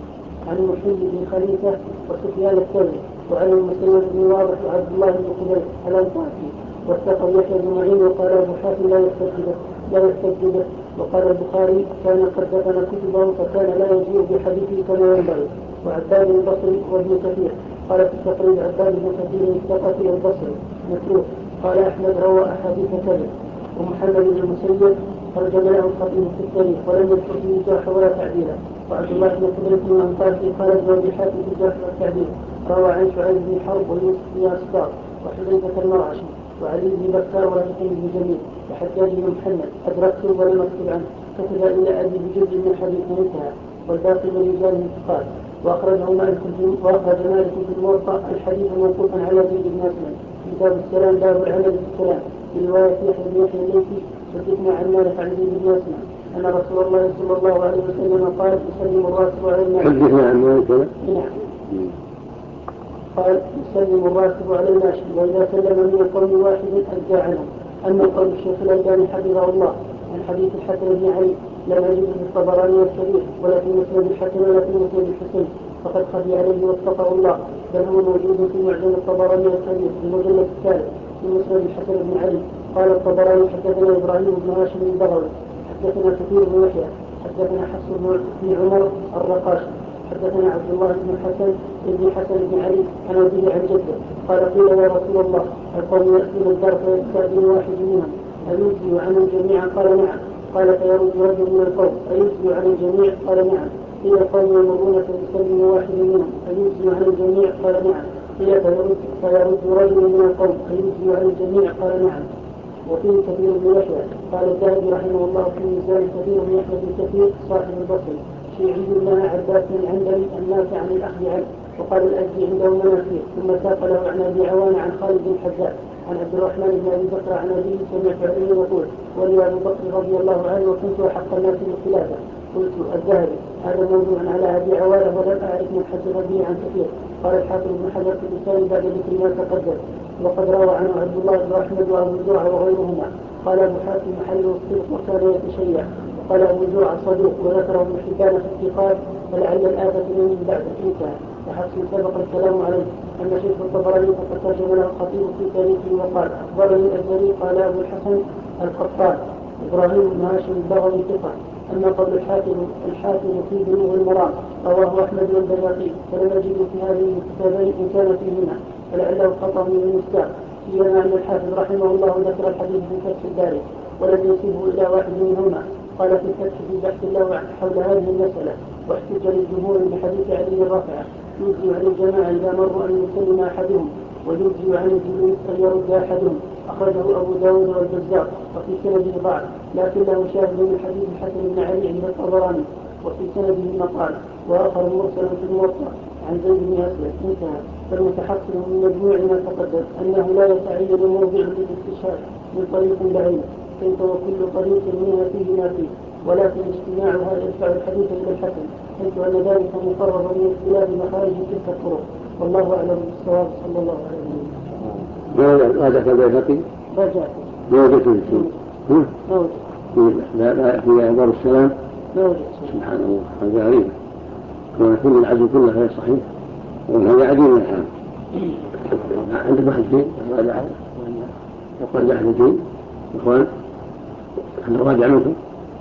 وعن المسلم بن واضح وعبد الله بن خبيب الأنصاري واتقوا يحيى بن معين وقال أبو حاتم لا يستجد وقال البخاري كان قد دفن كتبه فكان لا يجيء بحديثه كما ينبغي. وعباد البصري وابن كثير قال في التقريب عباد بن كثير الثقفي البصري متروك قال أحمد روى أحاديث كذب. ومحمد بن المسيب ترجم له الخطيب في التاريخ ولم يذكر فيه جرح ولا تعديلا. وعبد الله بن خبيب بن الأنصاري قال ابن حاتم في الجرح والتعديل روى عن شعيب بن حرب ويوسف بن أسباط وحذيفة المرعشي وعلي بن بكار ورفيق بن جميل وحجاج بن محمد أدركته ولم أكتب عنه كتب إلى أبي بجزء من حديث انتهى والباقي من رجال انتقال. وأخرج مالك في الموطأ الحديث موقوفا على زيد بن أسلم كتاب السلام باب العمل بالسلام برواية يحيى بن يحيى الليثي وحدثنا عن مالك عن زيد بن أسلم أن رسول الله صلى الله عليه وسلم قال يسلم الراكب على الماشي. حدثنا عن مالك. نعم. قال يسلم الراكب على الماشي وإذا سلم من القوم واحد أجزى عنه. أما قول الشيخ الألباني حفظه الله عن حديث الحسن بن علي لم يجد في الطبراني الكبير ولا في مسند الحسن ولا في مسند الحسين فقد خفي عليه واتقه الله بل هو موجود في معجم الطبراني الكبير في المجلد الثالث في مسند الحسن بن علي قال الطبراني حدثنا ابراهيم بن هاشم البغوي حدثنا كثير بن يحيى حدثنا حفص بن عمر الرقاشي حدثنا عبد الله بن حسن بن علي عن أبيه عن جده قال قيل يا رسول الله القوم يأتون الدار فيستأذن واحد منهم أيجزي عن الجميع؟ قال نعم. قال فيرد رجل من القوم أيجزي عن الجميع؟ قال نعم. قيل القوم يمرون فيسلم واحد منهم أيجزي عن الجميع؟ قال نعم. قيل فيرد رجل من القوم أيجزي عن الجميع؟ قال نعم. وفيه كثير بن يحيى قال الذهبي رحمه الله في ميزان كثير بن يحيى بن كثير صاحب البصري شيعي لنا عباس العنبري النافع عن الأخذ عنه وقال الأجزي عنده مناكير ثم ساق له عن أبي عوان عن خالد بن حزاء عن عبد الرحمن بن أبي بكر عن أبيه سمعت عليه يقول ولي أبو بكر رضي الله عنه وكنت أحق الناس بالخلافة. قلت الذهبي هذا موضوع على أبي عوان ولم أعرف من حدث به عن كثير. قال الحافظ بن حجر في اللسان بعد ذكر ما تقدم وقد روى عنه عبد الله بن أحمد وأبو زرعة وغيرهما. قال أبو حاتم محله الصدق وكان يتشيع. قال أبو زرعة صدوق وذكره ابن حبان في الثقات فلعل الآفة من بعد انتهى وحسن سبق الكلام عليه. أما شيخ الطبراني فقد ترجم له الخطيب في تاريخه وقال أخبرني الأزهري قال أبو الحسن القطان إبراهيم بن هاشم البغوي ثقة. أما قول الحاكم في بلوغ المرام رواه أحمد والبيهقي فلم نجد في هذه الكتابين إن كان فيهما فلعله خطأ من المستاق سيما أن الحافظ رحمه الله ذكر الحديث في فتح الباري ولم ينسبه إلى واحد منهما. قال في الفتح في بحث له حول هذه المسألة واحتج للجمهور بحديث علي الرافعة يجزي عن الجماعة إذا مروا أن يسلم أحدهم ويجزي عن الجلوس أن يرد أحدهم. أخرجه أبو داود والبزار وفي سنده ضعف لكنه شاهد من حديث الحسن بن علي عند الطبراني وفي سنده مقال وآخر مرسل في الموطأ عن زيد بن أسلم انتهى. فالمتحصل من مجموع ما تقدم أنه لا يتعين موضع للاستشهاد من طريق بعيد كيف وكل طريق منها فيه ما فيه ولكن اجتماعها يدفع الحديث إلى الحسن حيث أن ذلك مقرر من اختلاف مخارج تلك الطرق والله أعلم بالصواب صلى الله عليه وسلم. هذا كالبيهقي لا في أخبار السلام سبحان الله هذا غريب ويكون العدل كله غير صحيح وهذا عديد من الحال. عندك واحد دين راجع يقول واحد دين إخوان أنا راجع منكم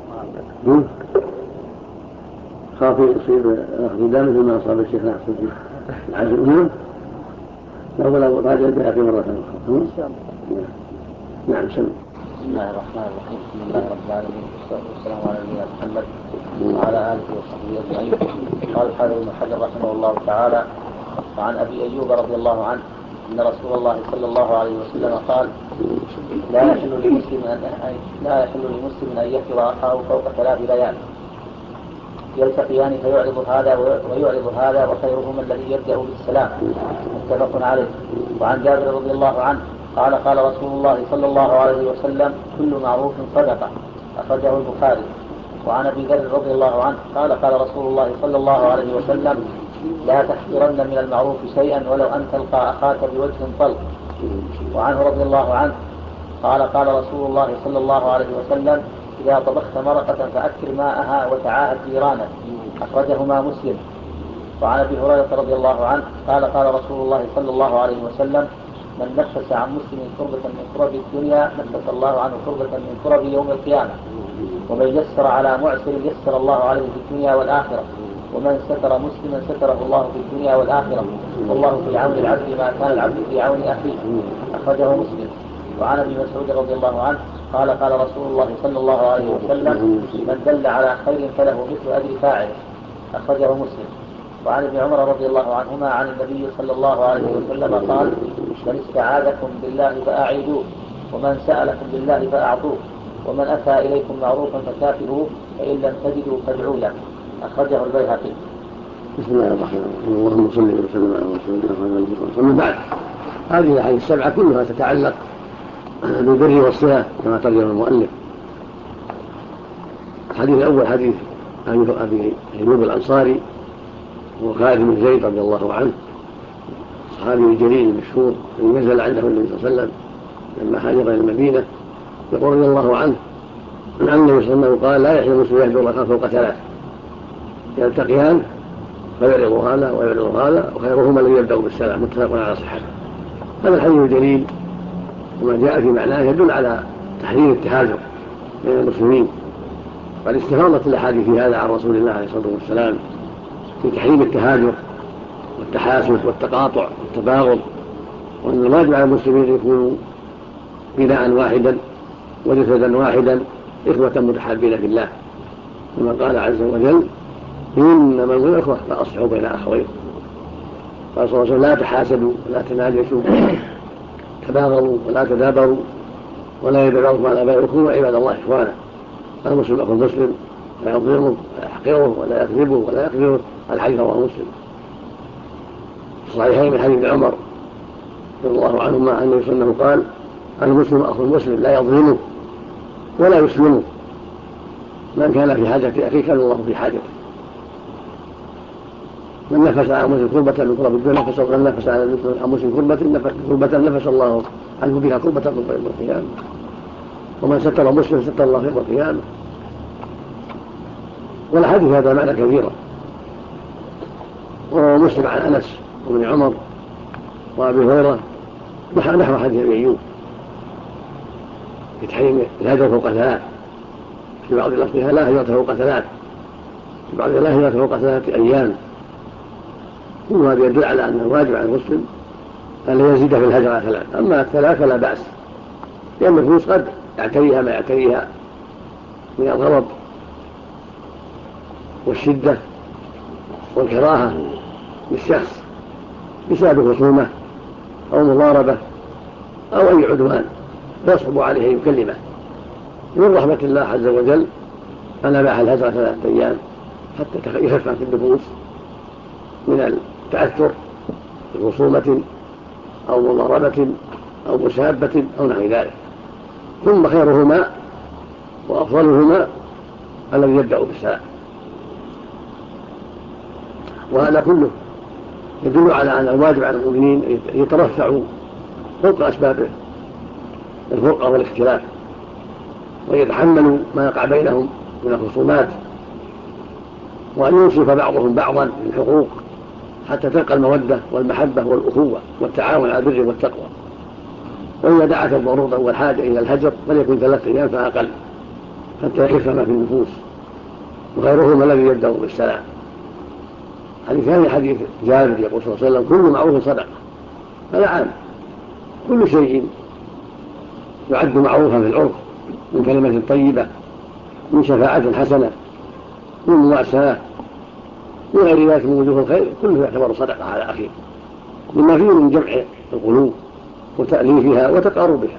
خاف يصير أخذ دام مثل ما أصاب الشيخ ناصر العزم ولا راجع بها في مرة أخرى. نعم سلام. بسم الله الرحمن الرحيم الحمد لله رب العالمين والسلام على نبينا محمد وعلى آله وصحبه أجمعين. قال الحافظ ابن حجر رحمه الله تعالى وعن أبي أيوب رضي الله عنه أن رسول الله صلى الله عليه وسلم قال لا يحل لمسلم أن يحجر أخاه فوق 3 ليال يلتقيان فيعرض هذا ويعرض هذا وخيرهما الذي يبدأ بالسلام متفق عليه. وعن جابر رضي الله عنه قال قال رسول الله صلى الله عليه وسلم كل معروف صدقة أخرجه البخاري. وعن أبي ذر رضي الله عنه قال قال رسول الله صلى الله عليه وسلم لا تحقرن من المعروف شيئا ولو أن تلقى أخاك بوجه طلق. وعنه رضي الله عنه قال قال رسول الله صلى الله عليه وسلم إذا طبخت مرقة فأكثر ماءها وتعاهد جيرانك أخرجهما مسلم. وعن أبي هريرة رضي الله عنه قال قال رسول الله صلى الله عليه وسلم من نفس عن مسلم كربة من كرب الدنيا نفس الله عنه كربة من كرب يوم القيامة. ومن يسر على معسر يسر الله عليه في الدنيا والآخرة. ومن ستر مسلما ستره الله في الدنيا والآخرة. والله في عون العبد ما كان العبد في عون أخيه أخرجه مسلم. وعن ابي مسعود رضي الله عنه قال قال رسول الله صلى الله عليه وسلم من دل على خير فله مثل أجر فاعله أخرجه مسلم. وعن ابن عمر رضي الله عنهما عن النبي صلى الله عليه وسلم قال من استعاذكم بالله فأعيدوه ومن سألكم بالله فأعطوه ومن أتى إليكم معروفا فكافئوه فإن لم تجدوا فادعوا له أخرجه البيهقي. بسم الله الرحمن الرحيم اللهم صل وسلم على رسول الله. ومن بعد هذه الأحاديث السبعة كلها تتعلق بالبر والصلة كما ترجم المؤلف. الحديث الأول حديث أبي أيوب الأنصاري وخالد بن زيد رضي الله عنه صحابي الجليل المشهور الذي نزل عنده النبي صلى الله عليه وسلم لما هاجر إلى المدينة يقول رضي الله عنه عن النبي صلى الله عليه وسلم قال لا يحل المسلم يهجر أخاه فوق 3 يلتقيان فيعرض هذا ويعرض هذا وخيرهما الذي يبدأ بالسلام متفق على صحته. هذا الحديث الجليل وما جاء في معناه يدل على تحريم التهاجر بين المسلمين. قد استفاضت الأحاديث في هذا عن رسول الله عليه الصلاة والسلام في تحريم التهاجر والتحاسد والتقاطع والتباغض، وأن الواجب على المسلمين أن يكونوا بناء واحدا وجسدا واحدا إخوة متحابين في الله، كما قال عز وجل: إنما الإخوة فأصلحوا بين أخوين. قال صلى الله عليه وسلم: لا تحاسدوا ولا تناجشوا تباغضوا ولا تدابروا ولا يبيع بعضكم على بيعكم وعباد الله إخوانا. المسلم أخو المسلم لا يظلمه ولا يحقره ولا يكذبه ولا يكذبه. الحديث رواه مسلم في الصحيحين من حديث ابن عمر رضي الله عنهما أنه سنه قال: المسلم أخو المسلم لا يظلمه ولا يسلمه، من كان في حاجة أخيه كان الله في حاجته. من نفس عن مسلم كربة من كرب الدنيا من نفس عن مسلم كربة نفس الله عنه بها كربة من يوم القيامة. ومن ستر مسلم ستر الله يوم القيامة. والحديث هذا معنى كبيرة. ومسلم عن أنس وابن عمر وأبي هريرة نحو حديث أبي أيوب في تحريم الهجرة فوق 3، في بعض لفظها لا هجرة فوق 3، في بعض لا هجرة فوق 3 أيام. كل هذا يدل على أن الواجب على المسلم أن لا يزيد في الهجرة 3، أما 3 فلا بأس، لأن النفوس قد يعتريها ما يعتريها من الغضب والشدة والكراهة للشخص بسبب خصومة أو مضاربة أو أي عدوان يصعب عليه أن يكلمه. من رحمة الله عز وجل أن أباح الهجرة 3 أيام حتى يخفف في النفوس من التأثر بخصومة أو مضاربة أو مسابة أو نحو ذلك. ثم خيرهما وأفضلهما الذي يبدأ بالسلام. وهذا كله يدل على أن الواجب على المؤمنين أن يترفعوا فوق أسباب الفرقة والاختلاف، ويتحملوا ما يقع بينهم من الخصومات، وأن ينصف بعضهم بعضا بالحقوق حتى تلقى المودة والمحبة والأخوة والتعاون على البر والتقوى. وإذا دعت الضرورة والحاجة إلى الهجر فليكن 3 أيام فأقل حتى يخف ما في النفوس، وغيرهم الذي يبدأ بالسلام. حديث ثاني حديث جابر يقول صلى الله عليه وسلم: كل معروف صدقة. هذا عام، كل شيء يعد معروفا في العرف من كلمة طيبة، من شفاعة حسنة، من مواساة، من غير ذلك من وجوه الخير، كله يعتبر صدقة على أخيه، مما فيه من جمع القلوب وتأليفها وتقاربها.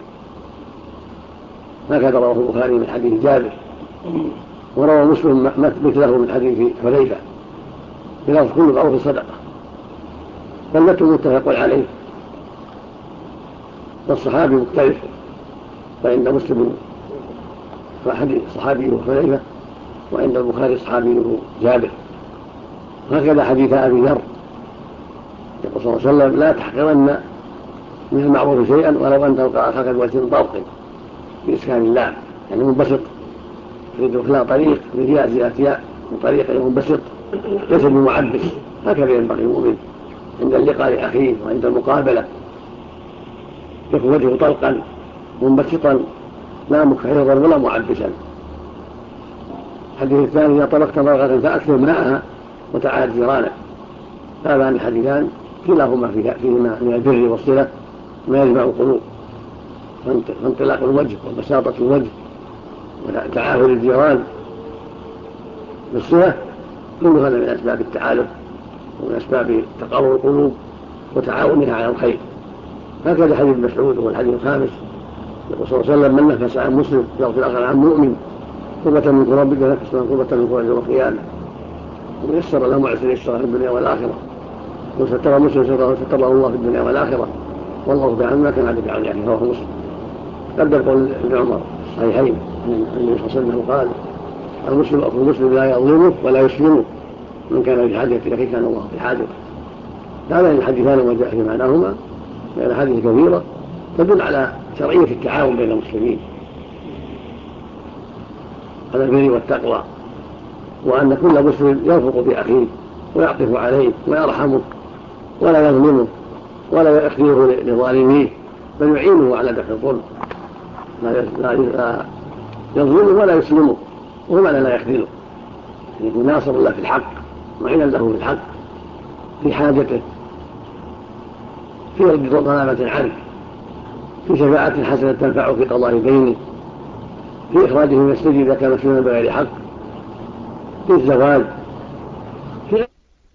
هكذا رواه البخاري من حديث جابر، وروى مسلم مثله من حديث حذيفة بلفظ: كل معروف صدقة. فالمتن متفق عليه، والصحابي مختلف، فإن مسلم صحابيه حذيفة وعند البخاري صحابيه جابر. هكذا حديث أبي ذر يقول صلى الله عليه وسلم: لا تحقرن من المعروف شيئا ولو أن تلقى أخاك بوجه طلق، بإسكان اللام، يعني منبسط، يريد إخلاء طريق بزيادة الأتياء من طريق منبسط ليس بمعبس. هكذا ينبغي المؤمن عند اللقاء لأخيه وعند المقابلة، يكون وجهه طلقا منبسطا لا مكحرا ولا معبسا. الحديث الثاني: إذا طلقت طلقة فأكثر ماءها وتعال جيرانك. هذان الحديثان كلاهما فيهما من البر والصلة ما يجمع القلوب، فانطلاق الوجه وبساطة الوجه وتعاهد الجيران بالصلة كل هذا من أسباب التعالف ومن أسباب تقارب القلوب وتعاونها على الخير. هكذا حديث مسعود هو الحديث الخامس يقول صلى الله عليه وسلم: من نفس عن مسلم يغفر الآخر عن مؤمن كربة من كرب الدنيا نفس من كربة من كرب يوم القيامة، ويسر له معسر يسر في الدنيا والآخرة، وستر مسلم ستر الله في الدنيا والآخرة، والله بعلم ما كان عبد بعون. يعني رواه مسلم. قد يقول ابن عمر الصحيحين النبي صلى الله عليه وسلم قال: المسلم أخو المسلم لا يظلمه ولا يسلمه، من كان في حاجة أخيه كان الله في حاجة. هذان الحديثان وما جاء في معناهما من الأحاديث كثيرة تدل على شرعية التعاون بين المسلمين على البر والتقوى، وأن كل مسلم يرفق بأخيه ويعطف عليه ويرحمه ولا يظلمه ولا يخذيه لظالميه، بل يعينه على دفع الظلم، لا يظلمه ولا يسلمه، وهو معنى لا يخذله، يكون ناصر له في الحق معينا له في الحق في حاجته، في رد ظلامة عنه، في شفاعة حسنة تنفعه في قضاء دينه، في إخراجه من السجن إذا كان مسلما بغير حق، في الزواج، في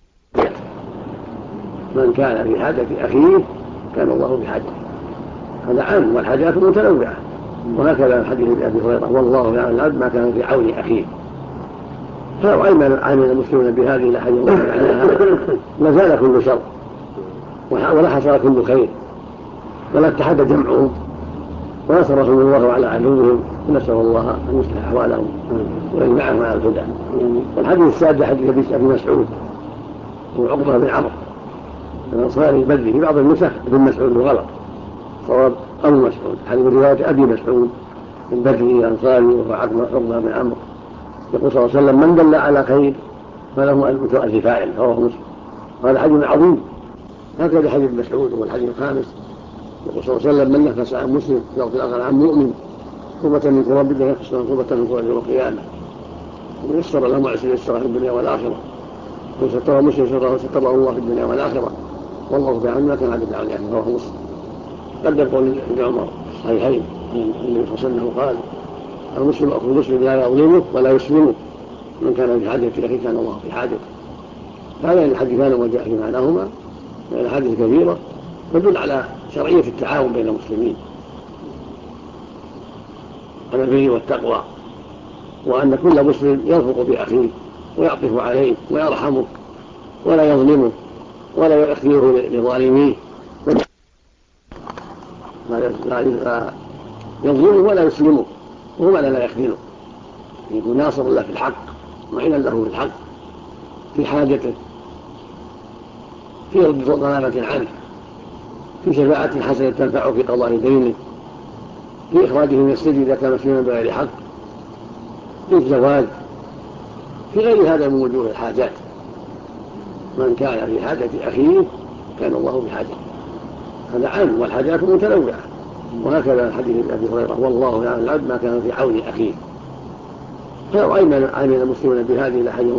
من كان في حاجة أخيه كان الله بحاجته. هذا عام والحاجات متنوعة، وهكذا الحديث أبي هريرة والله يعلم العبد ما كان في عون أخيه. فلو عمل المسلمون بهذه الأحاديث لزال كل شر ولا حصل كل خير ولا اتحد جمعهم ونصرهم الله على عدوهم، نسأل الله أن يصلح أحوالهم ويجمعهم على الهدى. والحديث السادس حديث أبي مسعود وعقبة بن عمرو الأنصاري البدري، في بعض النسخ ابن مسعود غلط، صواب أبو مسعود. حديث رواية أبي مسعود البدري الأنصاري وهو عقبة بن عمرو، يقول صلى الله عليه وسلم من دل على خير فله أجر فاعل، رواه مسلم. وهذا حديث عظيم. هكذا حديث مسعود هو الحديث الخامس، يقول صلى الله عليه وسلم من نفس عن مسلم يغفر الآخر عن مؤمن كربة من كرب الدنيا يخشى كربة من كرب يوم القيامة، ويسر له معسر يسره في الدنيا والآخرة، وستره مسلم ستره الله في الدنيا والآخرة، والله في عنا كان عبد عن يعني. رواه مسلم. قد يقول ابن عمر الصحيحين النبي صلى الله عليه وسلم قال المسلم أخو المسلم لا يظلمه ولا يسلمه، من كان في حاجة أخيه كان الله في حاجة. هذان الحديثان وجاء في معناهما من الأحاديث كثيرة تدل على شرعية التعاون بين المسلمين على البر والتقوى، وأن كل مسلم يرفق بأخيه ويعطف عليه ويرحمه ولا يظلمه ولا يؤخره لظالميه، لا يظلمه ولا يسلمه، وهو معنى لا يخذله، يكون ناصر له في الحق معينا له في الحق في حاجته، في رد ظلامة عنه، في شفاعة حسنة تنفعه في قضاء دينه، في إخراجه من السجن إذا كان مسلما بغير حق، في الزواج، في غير هذا من وجوه الحاجات. من كان في حاجة أخيه كان الله بحاجته. هذا عام والحاجات متنوعة، وهكذا الحديث أبي هريرة والله يعلم العبد ما كان في عون أخيه. فلو عمل المسلمون بهذه الأحاديث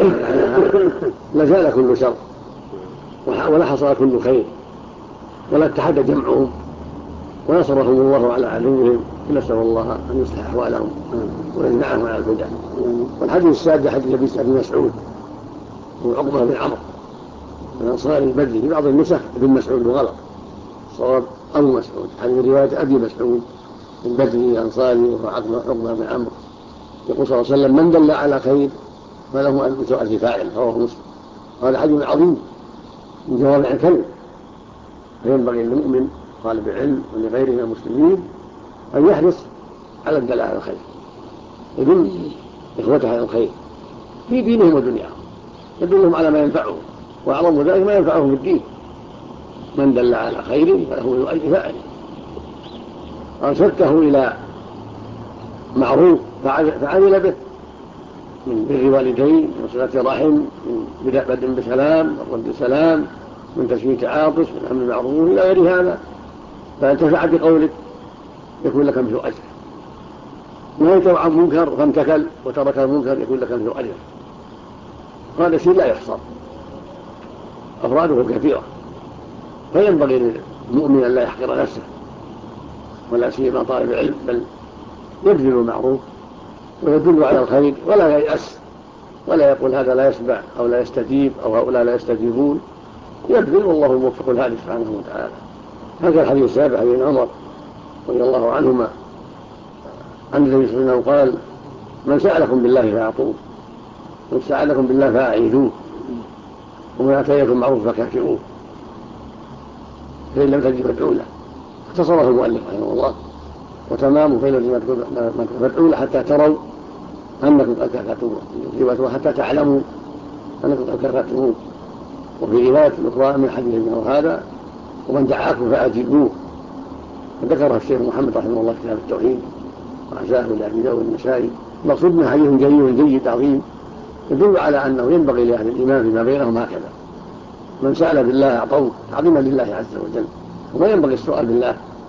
لزال كل شر ولا حصل كل خير ولا اتحد جمعهم ونصرهم الله على عدوهم، نسأل الله أن يصلح أحوالهم ويجمعهم على الهدى. والحديث السادس حديث أبي مسعود وعقبة بن عمرو الأنصاري البدري، في بعض النسخ ابن مسعود غلط، صواب أبو مسعود. حديث رواية أبي مسعود البدري الأنصاري وهو عقبة بن عمرو، يقول صلى الله عليه وسلم من دل على خير فله أجر فاعل، رواه مسلم. هذا حديث عظيم من جوامع الكلم، فينبغي للمؤمن طالب العلم ولغيره من المسلمين أن يحرص على الدلالة على الخير، يدل إخوته على الخير في دينهم ودنياهم، يدلهم على ما ينفعهم، وأعظم ذلك ما ينفعهم في الدين. من دل على خير فله أجر فاعل. أرشدته إلى معروف فعمل به من بر والدين وصلة رحم، من بدء بسلام، من رد سلام، من تشميت عاطس، من أمر معروف إلى غير هذا، فانتفع بقولك يكون لك مثل أجر. نهيته عن منكر فامتثل وترك المنكر يكون لك مثل أجر. هذا شيء لا يحصر، أفراده كثيرة، فينبغي للمؤمن أن لا يحقر نفسه ولا سيما طالب العلم، بل يبذل المعروف ويدل على الخير ولا ييأس ولا يقول هذا لا يسمع أو لا يستجيب أو هؤلاء لا يستجيبون، يبذل والله الموفق الهادي سبحانه وتعالى. هذا الحديث السابع عن عمر رضي الله عنهما عن النبي صلى الله عليه وسلم قال من سألكم بالله فأعطوه، من سألكم بالله فأعيذوه، ومن أتيكم معروف فكافئوه، فإن لم تجد فادعوا له. اختصره المؤلف رحمه الله، وتمامه فإن لم تجد فادعوا له حتى تروا أنكم قد كافأتموه، حتى تعلموا أنكم قد كافأتموه. وفي رواية أخرى من حديث منه هذا ومن دعاكم فأجيبوه، وذكرها الشيخ محمد رحمه الله في كتاب التوحيد وعزاه لأبي داود النسائي. المقصود من حديث جيد عظيم يدل على أنه ينبغي لأهل الإيمان فيما بينهم هكذا، من سأل بالله أعطوه تعظيما لله عز وجل، وما ينبغي السؤال بالله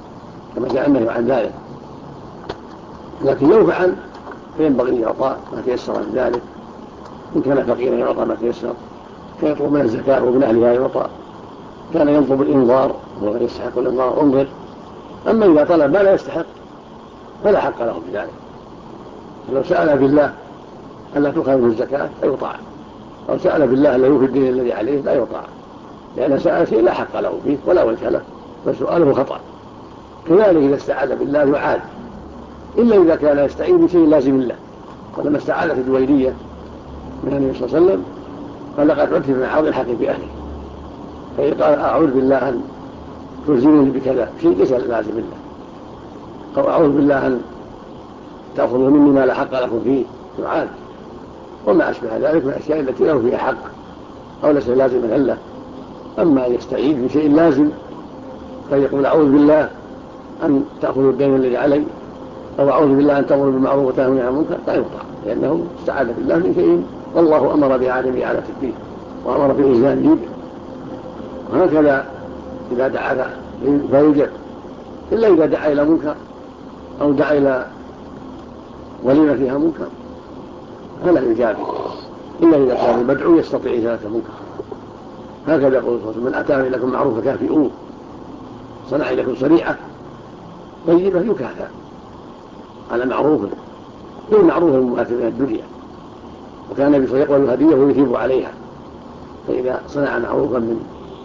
كما جاء النهي عن ذلك، لكن لو فعل فينبغي أن يعطى ما تيسر من ذلك. إن كان فقيرا يعطى ما تيسر، كان يطلب من الزكاة ومن أهلها يعطى، كان يطلب الإنظار وهو يستحق الإنظار انظر. أما إذا طلب ما لا يستحق فلا حق له بذلك. لو سأل بالله ألا تؤخذ من الزكاة فيطاع، أو سأل بالله ألا يوفي الدين الذي عليه لا يطاع، لأن سأل شيء لا حق له فيه ولا وجه له، فسؤاله خطأ. كذلك إذا استعاذ بالله يعاد، إلا إذا كان يستعين بشيء لازم له. ولما استعاذت الجويرية من النبي صلى الله عليه وسلم قال لقد عدت من عوض الحق بأهلي، فقال أعوذ بالله أن تلزمني بكذا شيء ليس لازم له، أو أعوذ بالله أن تأخذوا مني ما لا حق لكم فيه يعاد، وما أشبه ذلك من الأشياء التي له فيها حق أو ليس لازما له. أما أن يستعيذ بشيء لازم فيقول أعوذ بالله أن تأخذوا الدين الذي علي، أو أعوذ بالله أن تأمروا بالمعروف وتنهوا عن المنكر، لا يطاع، لأنه استعاذ بالله من شيء والله أمر بعدم إعادة الدين وأمر بإجزاء دينه. وهكذا إذا دعا فيجب، إلا إذا دعا إلى منكر أو دعا إلى وليمة فيها منكر فلا يجاب، إلا إذا كان المدعو يستطيع إزالة المنكر. هكذا يقول صلى الله عليه وسلم: من أتى إليكم معروف فكافئوه، صنع إليكم صنيعة طيبة يكافأ على معروف دون معروف المؤثر من الدنيا. وكان النبي صلى الله عليه وسلم يقبل الهدية ويثيب عليها، فإذا صنع معروفا من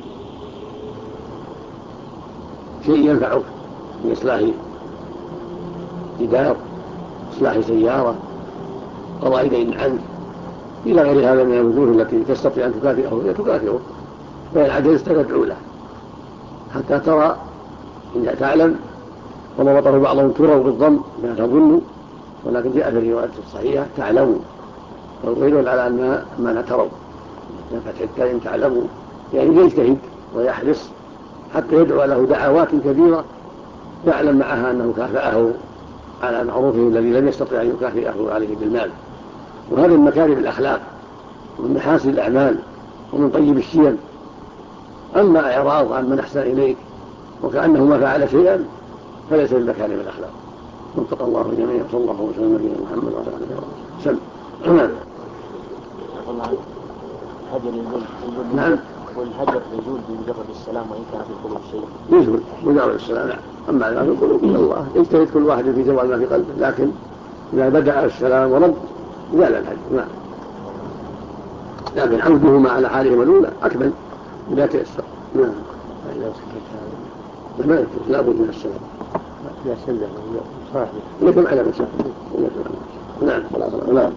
شيء ينفعك من إصلاح جدار، إصلاح سيارة، قضاء دين عنك، إلى غير هذا من الوجوه التي تستطيع أن تكافئه تكافئه، فإن عجزت تدعو له حتى ترى إن تعلم. وضبطه بعضهم تروا بالضم لا تظنوا، ولكن جاء في الروايات الصحيحة تعلموا، ويدل على أن ما تروا من فتح التاء تعلموا، يعني يجتهد ويحرص حتى يدعو له دعوات كبيرة يعلم معها أنه كافأه على معروفه الذي لم يستطع أن يكافئه عليه بالمال. وهذا من مكارم الأخلاق ومن محاسن الأعمال ومن طيب الشيم. أما إعراض عن من أحسن إليك وكأنه ما فعل شيئا فليس من مكارم الأخلاق. وفق الله جميعا، صلى الله وسلم على نبينا محمد وعلى آله وسلم. نعم. والهجر يزول بمجرد السلام وإن كان في القلوب شيء؟ يزول مجرد السلام، أما ما في القلوب إلا الله، يجتهد كل واحد في زوال ما في قلبه، لكن إذا بدأ السلام ورد زال الهجر. نعم، لكن عودهما على حالهما الأولى أكمل إذا تيسر. نعم، لا بد من السلام. لا سلم صاحب لكم على مسافة. نعم. نعم.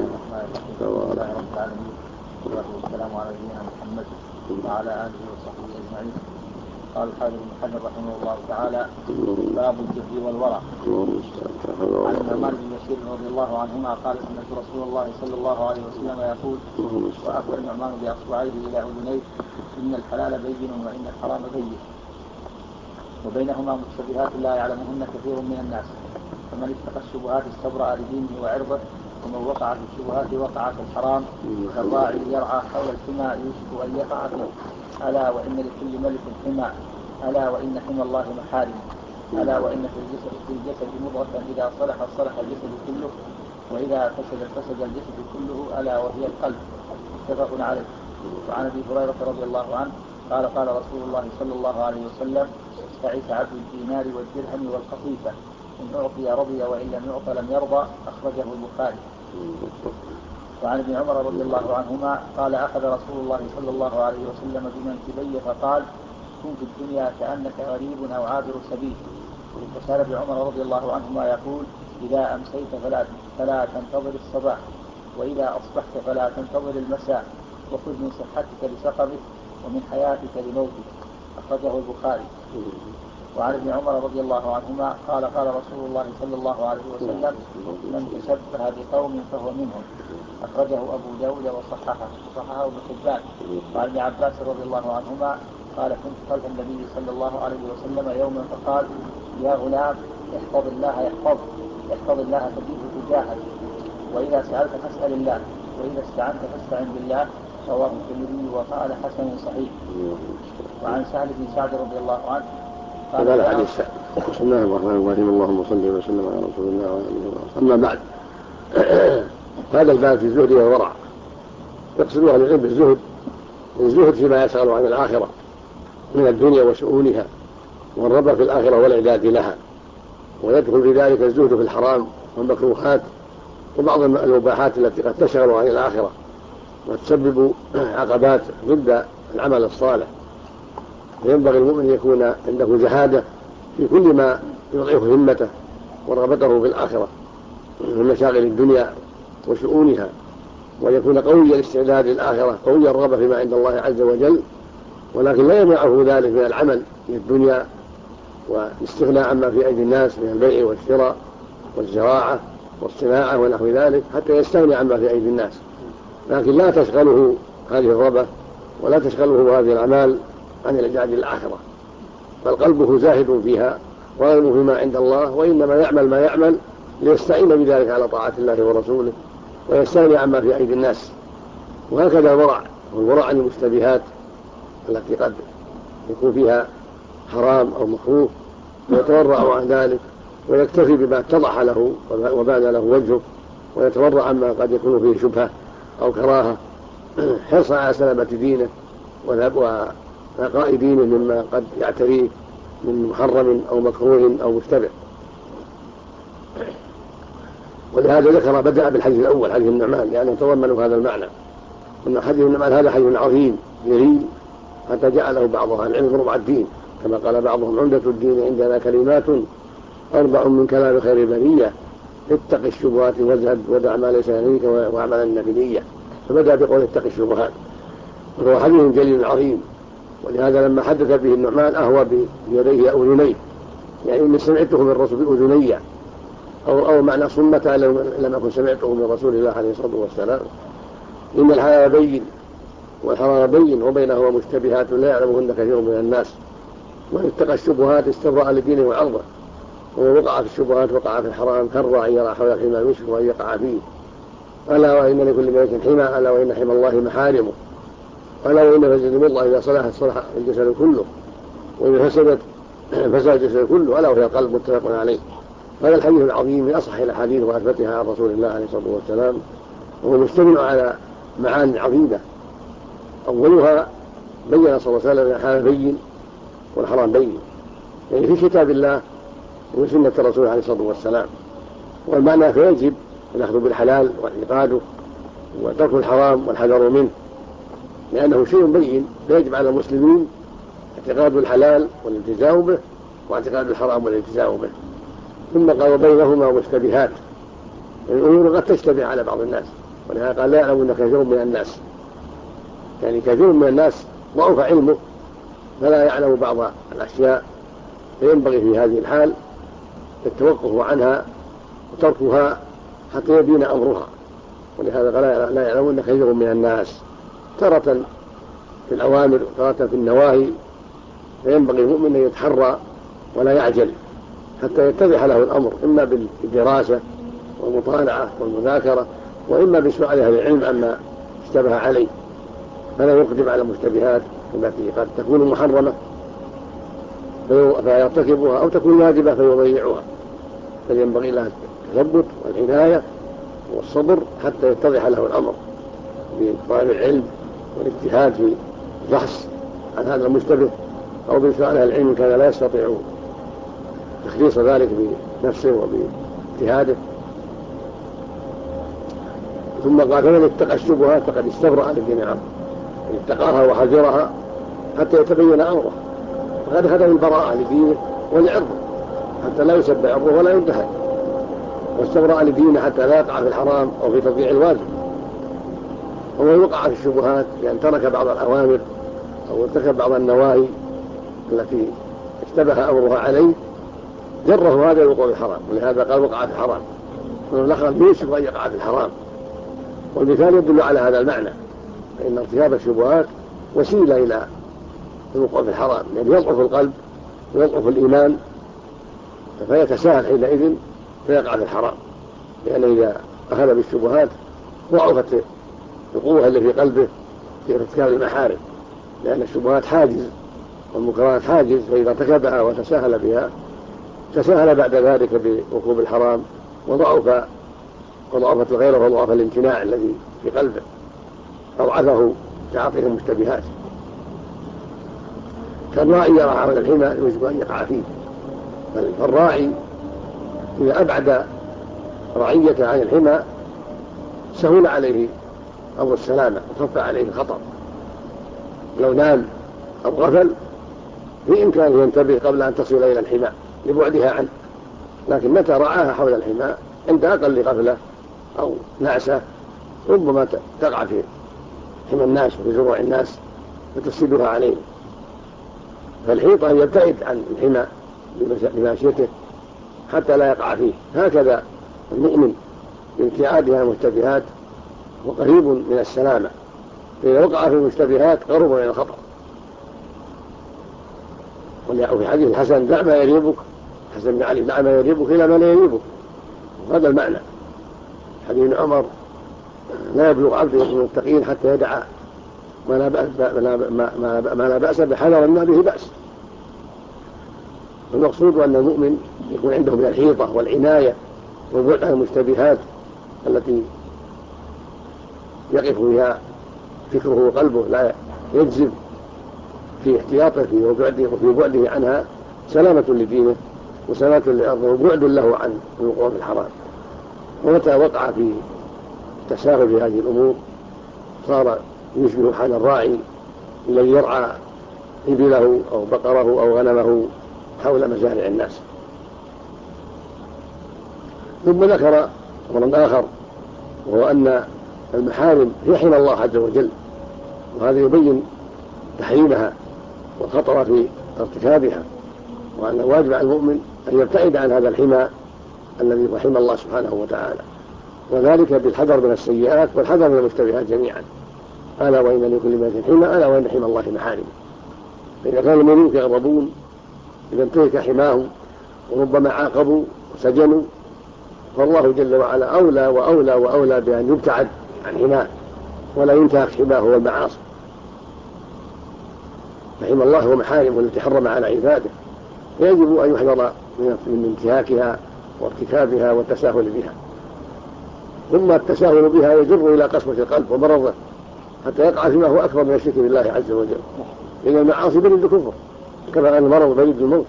والسلام على نبينا محمد وعلى آله وصحبه أجمعين. قال الحافظ بن حجر رحمه الله تعالى: باب الجهل والورع. عن النعمان بن بشير رضي الله عنهما قال: سمعت رسول الله صلى الله عليه وسلم يقول: وأخبر النعمان بأصبعيه إلى أذنيه: إن الحلال بين وإن الحرام بين، وبينهما مشتبهات لا يعلمهن كثير من الناس، فمن اتقى الشبهات استبرأ لدينه وعرضه، ومن وقع في الشبهات وقع في الحرام، كالراعي يرعى حول الحمى يوشك أن يقع فيه. ألا وإن لكل ملك حمى، ألا وإن حمى الله محارم، ألا وإن في الجسد مضغة إذا صلح صلح الجسد كله، وإذا فسد الجسد كله، ألا وهي القلب. متفق عليه. وعن أبي هريرة رضي الله عنه قال: قال رسول الله صلى الله عليه وسلم: تعيس عبد الدينار والدرهم والقطيفة، إن أعطي رضي وإن لم يعط لم يرضى. أخرجه البخاري. وعن ابن عمر رضي الله عنهما قال: أخذ رسول الله صلى الله عليه وسلم بمنكبي فقال: كن في الدنيا كأنك غريب أو عابر سبيل. وكان ابن عمر رضي الله عنهما يقول: إذا أمسيت فلا تنتظر الصباح، وإذا أصبحت فلا تنتظر المساء، وخذ من صحتك لسقمك ومن حياتك لموتك. أخرجه البخاري. وعن ابن عمر رضي الله عنهما قال: قال رسول الله صلى الله عليه وسلم: من تشبه بقوم فهو منهم. أخرجه أبو داود وصححه ابن حبان. وعن ابن عباس رضي الله عنهما قال: كنت خلف النبي صلى الله عليه وسلم يوما فقال: يا غلام، احفظ الله تجده تجاهك، وإذا سألت فاسأل الله، وإذا استعنت فاستعن بالله. رواه الترمذي وقال: حسن صحيح. وعن سهل بن سعد رضي الله عنه قال الحديث. بسم الله الرحمن الرحيم. اللهم صل وسلم على رسول الله وعلى اله وصحبه. اما بعد، هذا الباب في الزهد والورع. يقصد اهل العلم بالزهد الزهد فيما يشغل عن الاخره من الدنيا وشؤونها، والرغبه في الاخره والاعداد لها، ويدخل في ذلك الزهد في الحرام والمكروهات وبعض المباحات التي قد تشغل عن الاخره وتسبب عقبات ضد العمل الصالح. فينبغي المؤمن ان يكون عنده زهاده في كل ما يضعف همته ورغبته في الآخرة من مشاغل الدنيا وشؤونها، ويكون قوي الاستعداد للآخرة، قوي الرغبة فيما عند الله عز وجل، ولكن لا يمنعه ذلك من العمل في الدنيا والاستغناء عما في أيدي الناس من البيع والشراء والزراعة والصناعة ونحو ذلك حتى يستغني عما في أيدي الناس، لكن لا تشغله هذه الرغبة ولا تشغله هذه الأعمال عن الإعداد للآخرة، بل قلبه زاهد فيها ويرغب فيما عند الله، وإنما يعمل ما يعمل ليستعين بذلك على طاعة الله ورسوله ويستغني عما في أيدي الناس. وهكذا الورع، والورع عن المشتبهات التي قد يكون فيها حرام أو مكروه، ويتورع عن ذلك ويكتفي بما اتضح له وبان له وجهه، ويتورع عما قد يكون فيه شبهة أو كراهة، حرصا على سلامة دينه ونقاء دينه مما قد يعتريه من محرم أو مكروه أو مشتبه. ولهذا ذكر بدأ بالحديث الأول حديث النعمان لأنه تضمن هذا المعنى، أن حديث النعمان هذا حديث عظيم جليل حتى جعله بعض أهل العلم ربع الدين، كما قال بعضهم عمدة الدين عندنا كلمات 4 من كلام خير البرية: اتق الشبهات وازهد ودع ما ليس يعنيك واعمل النبيلية. فبدأ بقول اتق الشبهات، وهو حديث جليل عظيم. ولهذا لما حدث به النعمان أهوى بيديه أذنيه، يعني إني سمعته من الرسول بأذني، أو معنى صمة لم أكن سمعته من رسول الله عليه الصلاة والسلام. إن الحلال بين والحرام بين وبينهما مشتبهات لا يعلمهن كثير من الناس، وإن اتقى الشبهات استبرأ لدينه وعرضه، ومن وقع في الشبهات وقع في الحرام كالراعي يرى حول الحمى يوشك أن يقع فيه. ألا وإن لكل ملك حمى، ألا وإن حمى الله محارمه، ألا وإن فساد الله إذا صلحت صلح الجسد كله، وإذا فسدت فساد الجسد كله، ألا وهي القلب. متفق عليه. هذا الحديث العظيم من أصح الأحاديث وأثبتها عن رسول الله عليه الصلاة والسلام، وهو مشتمل على معاني عظيمة. أولها بين صلى الله عليه وسلم الحلال بين والحرام بين، يعني في كتاب الله وسنة الرسول عليه الصلاة والسلام. والمعنى فيجب الأخذ بالحلال وإعقاده، وترك الحرام والحذر منه، لأنه شيء بين فيجب على المسلمين اعتقاد الحلال والالتزام به، واعتقاد الحرام والالتزام به. ثم قال بينهما مشتبهات، الأمور قد تشتبه على بعض الناس، ولهذا قال لا يعلمون كثير من الناس، يعني كثير من الناس ضعف علمه فلا يعلم بعض الأشياء، فينبغي في هذه الحال التوقف عنها وتركها حتى يبين أمرها. ولهذا قال لا يعلمون كثير من الناس، تارة في الأوامر وتارة في النواهي، فينبغي المؤمن أن يتحرى ولا يعجل حتى يتضح له الأمر، إما بالدراسة والمطالعة والمذاكرة، وإما بسؤال أهل العلم عما اشتبه عليه، فلا يقدم على المشتبهات التي قد تكون محرمة فيرتكبها أو تكون واجبة فيضيعها. فينبغي له التثبت والعناية والصبر حتى يتضح له الأمر بطلب العلم والاجتهاد في البحث عن هذا المشتبه، أو بسؤال أهل العلم كان لا يستطيع تخليص ذلك بنفسه وباجتهاده. ثم قال فمن اتقى الشبهات فقد استبرأ لدين عرضه، اتقاها وحذرها حتى يتبين أمره، فقد أخذ البراءة لدينه ولعرضه حتى لا يسب عرضه ولا ينتهك، واستبرأ لدينه حتى لا يقع في الحرام أو في تضييع الواجب. ومن وقع في الشبهات لأن ترك بعض الأوامر أو ارتكب بعض النواهي التي اشتبه أمرها عليه جره هذا الوقوع في الحرام، ولهذا قال وقع في الحرام، والأخر يوشك أن يقع في الحرام. والمثال يدل على هذا المعنى، فإن ارتكاب الشبهات وسيلة إلى الوقوع في الحرام، يعني يضعف القلب ويضعف الإيمان فيتساهل حينئذ فيقع في الحرام، لأن إذا أخذ بالشبهات ضعفت القوة اللي في قلبه في ارتكاب المحارم، لأن الشبهات حاجز والمنكرات حاجز، فإذا ارتكبها وتساهل بها تساهل بعد ذلك بركوب الحرام وضعفت الغيرة وضعف الامتناع الذي في قلبه، أضعفه تعاطيه المشتبهات. كالراعي يرى حول الحمى يجب أن يقع فيه، فالراعي إذا أبعد رعيته عن الحمى سهل عليه أمر السلامة وخف عليه الخطر. لو نام أو غفل في إمكانه ينتبه قبل أن تصل إلى الحمى لبعدها عنه، لكن متى رعاها حول الحمى عند أقل غفلة أو نعسة ربما تقع في حمى الناس وفي زروع الناس فتفسدها عليه. فالحيطة يبتعد عن الحمى بماشيته حتى لا يقع فيه. هكذا المؤمن بابتعادها المشتبهات وقريب من السلامة، فإذا وقع في المشتبهات قرب من الخطر. وفي حديث الحسن دع ما يريبك، حسن بن علي دع ما يريبك إلى ما لا يريبك، هذا المعنى. حديث عمر لا يبلغ عبد من المتقين حتى يدع ما لا بأس بحذر ما به بأس. المقصود أن المؤمن يكون عنده من الحيطة والعناية والبعد عن المشتبهات التي يقف فيها فكره وقلبه، لا يجزم في احتياطه وفي بعده عنها، سلامة لدينه وسلامة لأرضه وبعد له عن الوقوع في الحرام. ومتى وقع في تساهل في هذه الأمور صار يشبه حال الراعي الذي يرعى إبله أو بقره أو غنمه حول مزارع الناس. ثم ذكر أمرا آخر، وهو أن المحارم هي حمى الله عز وجل، وهذا يبين تحريمها والخطر في ارتكابها، وأن الواجب على المؤمن أن يبتعد عن هذا الحمى الذي هو حمى الله سبحانه وتعالى، وذلك بالحذر من السيئات والحذر من المشتبهات جميعا. ألا وإن لكل بيت حمى، ألا وإن حمى الله محارم. فإذا كان الملوك يغضبون إذا انتهك حماهم وربما عاقبوا وسجنوا، فالله جل وعلا أولى وأولى وأولى بأن يبتعد عن حماه ولا ينتهك حماه والمعاصي. فحمى الله ومحارمه التي حرم على عباده يجب أن يحذر من انتهاكها وارتكابها والتساهل بها. ثم التساهل بها يجر إلى قسوة القلب ومرضه حتى يقع فيما هو أكبر من الشرك بالله عز وجل، لأن المعاصي برد الكفر كما أن المرض برد الموت.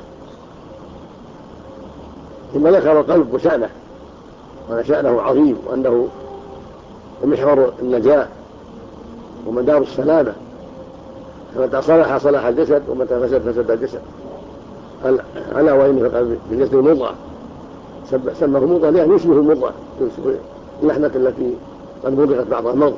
ثم ذكر القلب وشأنه، وأن شأنه عظيم، وأنه محور النجاة ومدار السلامة، فمتى صلح صلح الجسد ومتى فسد فسد الجسد. ألا وإن في القلب بالجسد مضغة، سماه مضغة لأنه يشبه المضغة، يشبه اللحمة التي قد مضغت بعضها مضغ.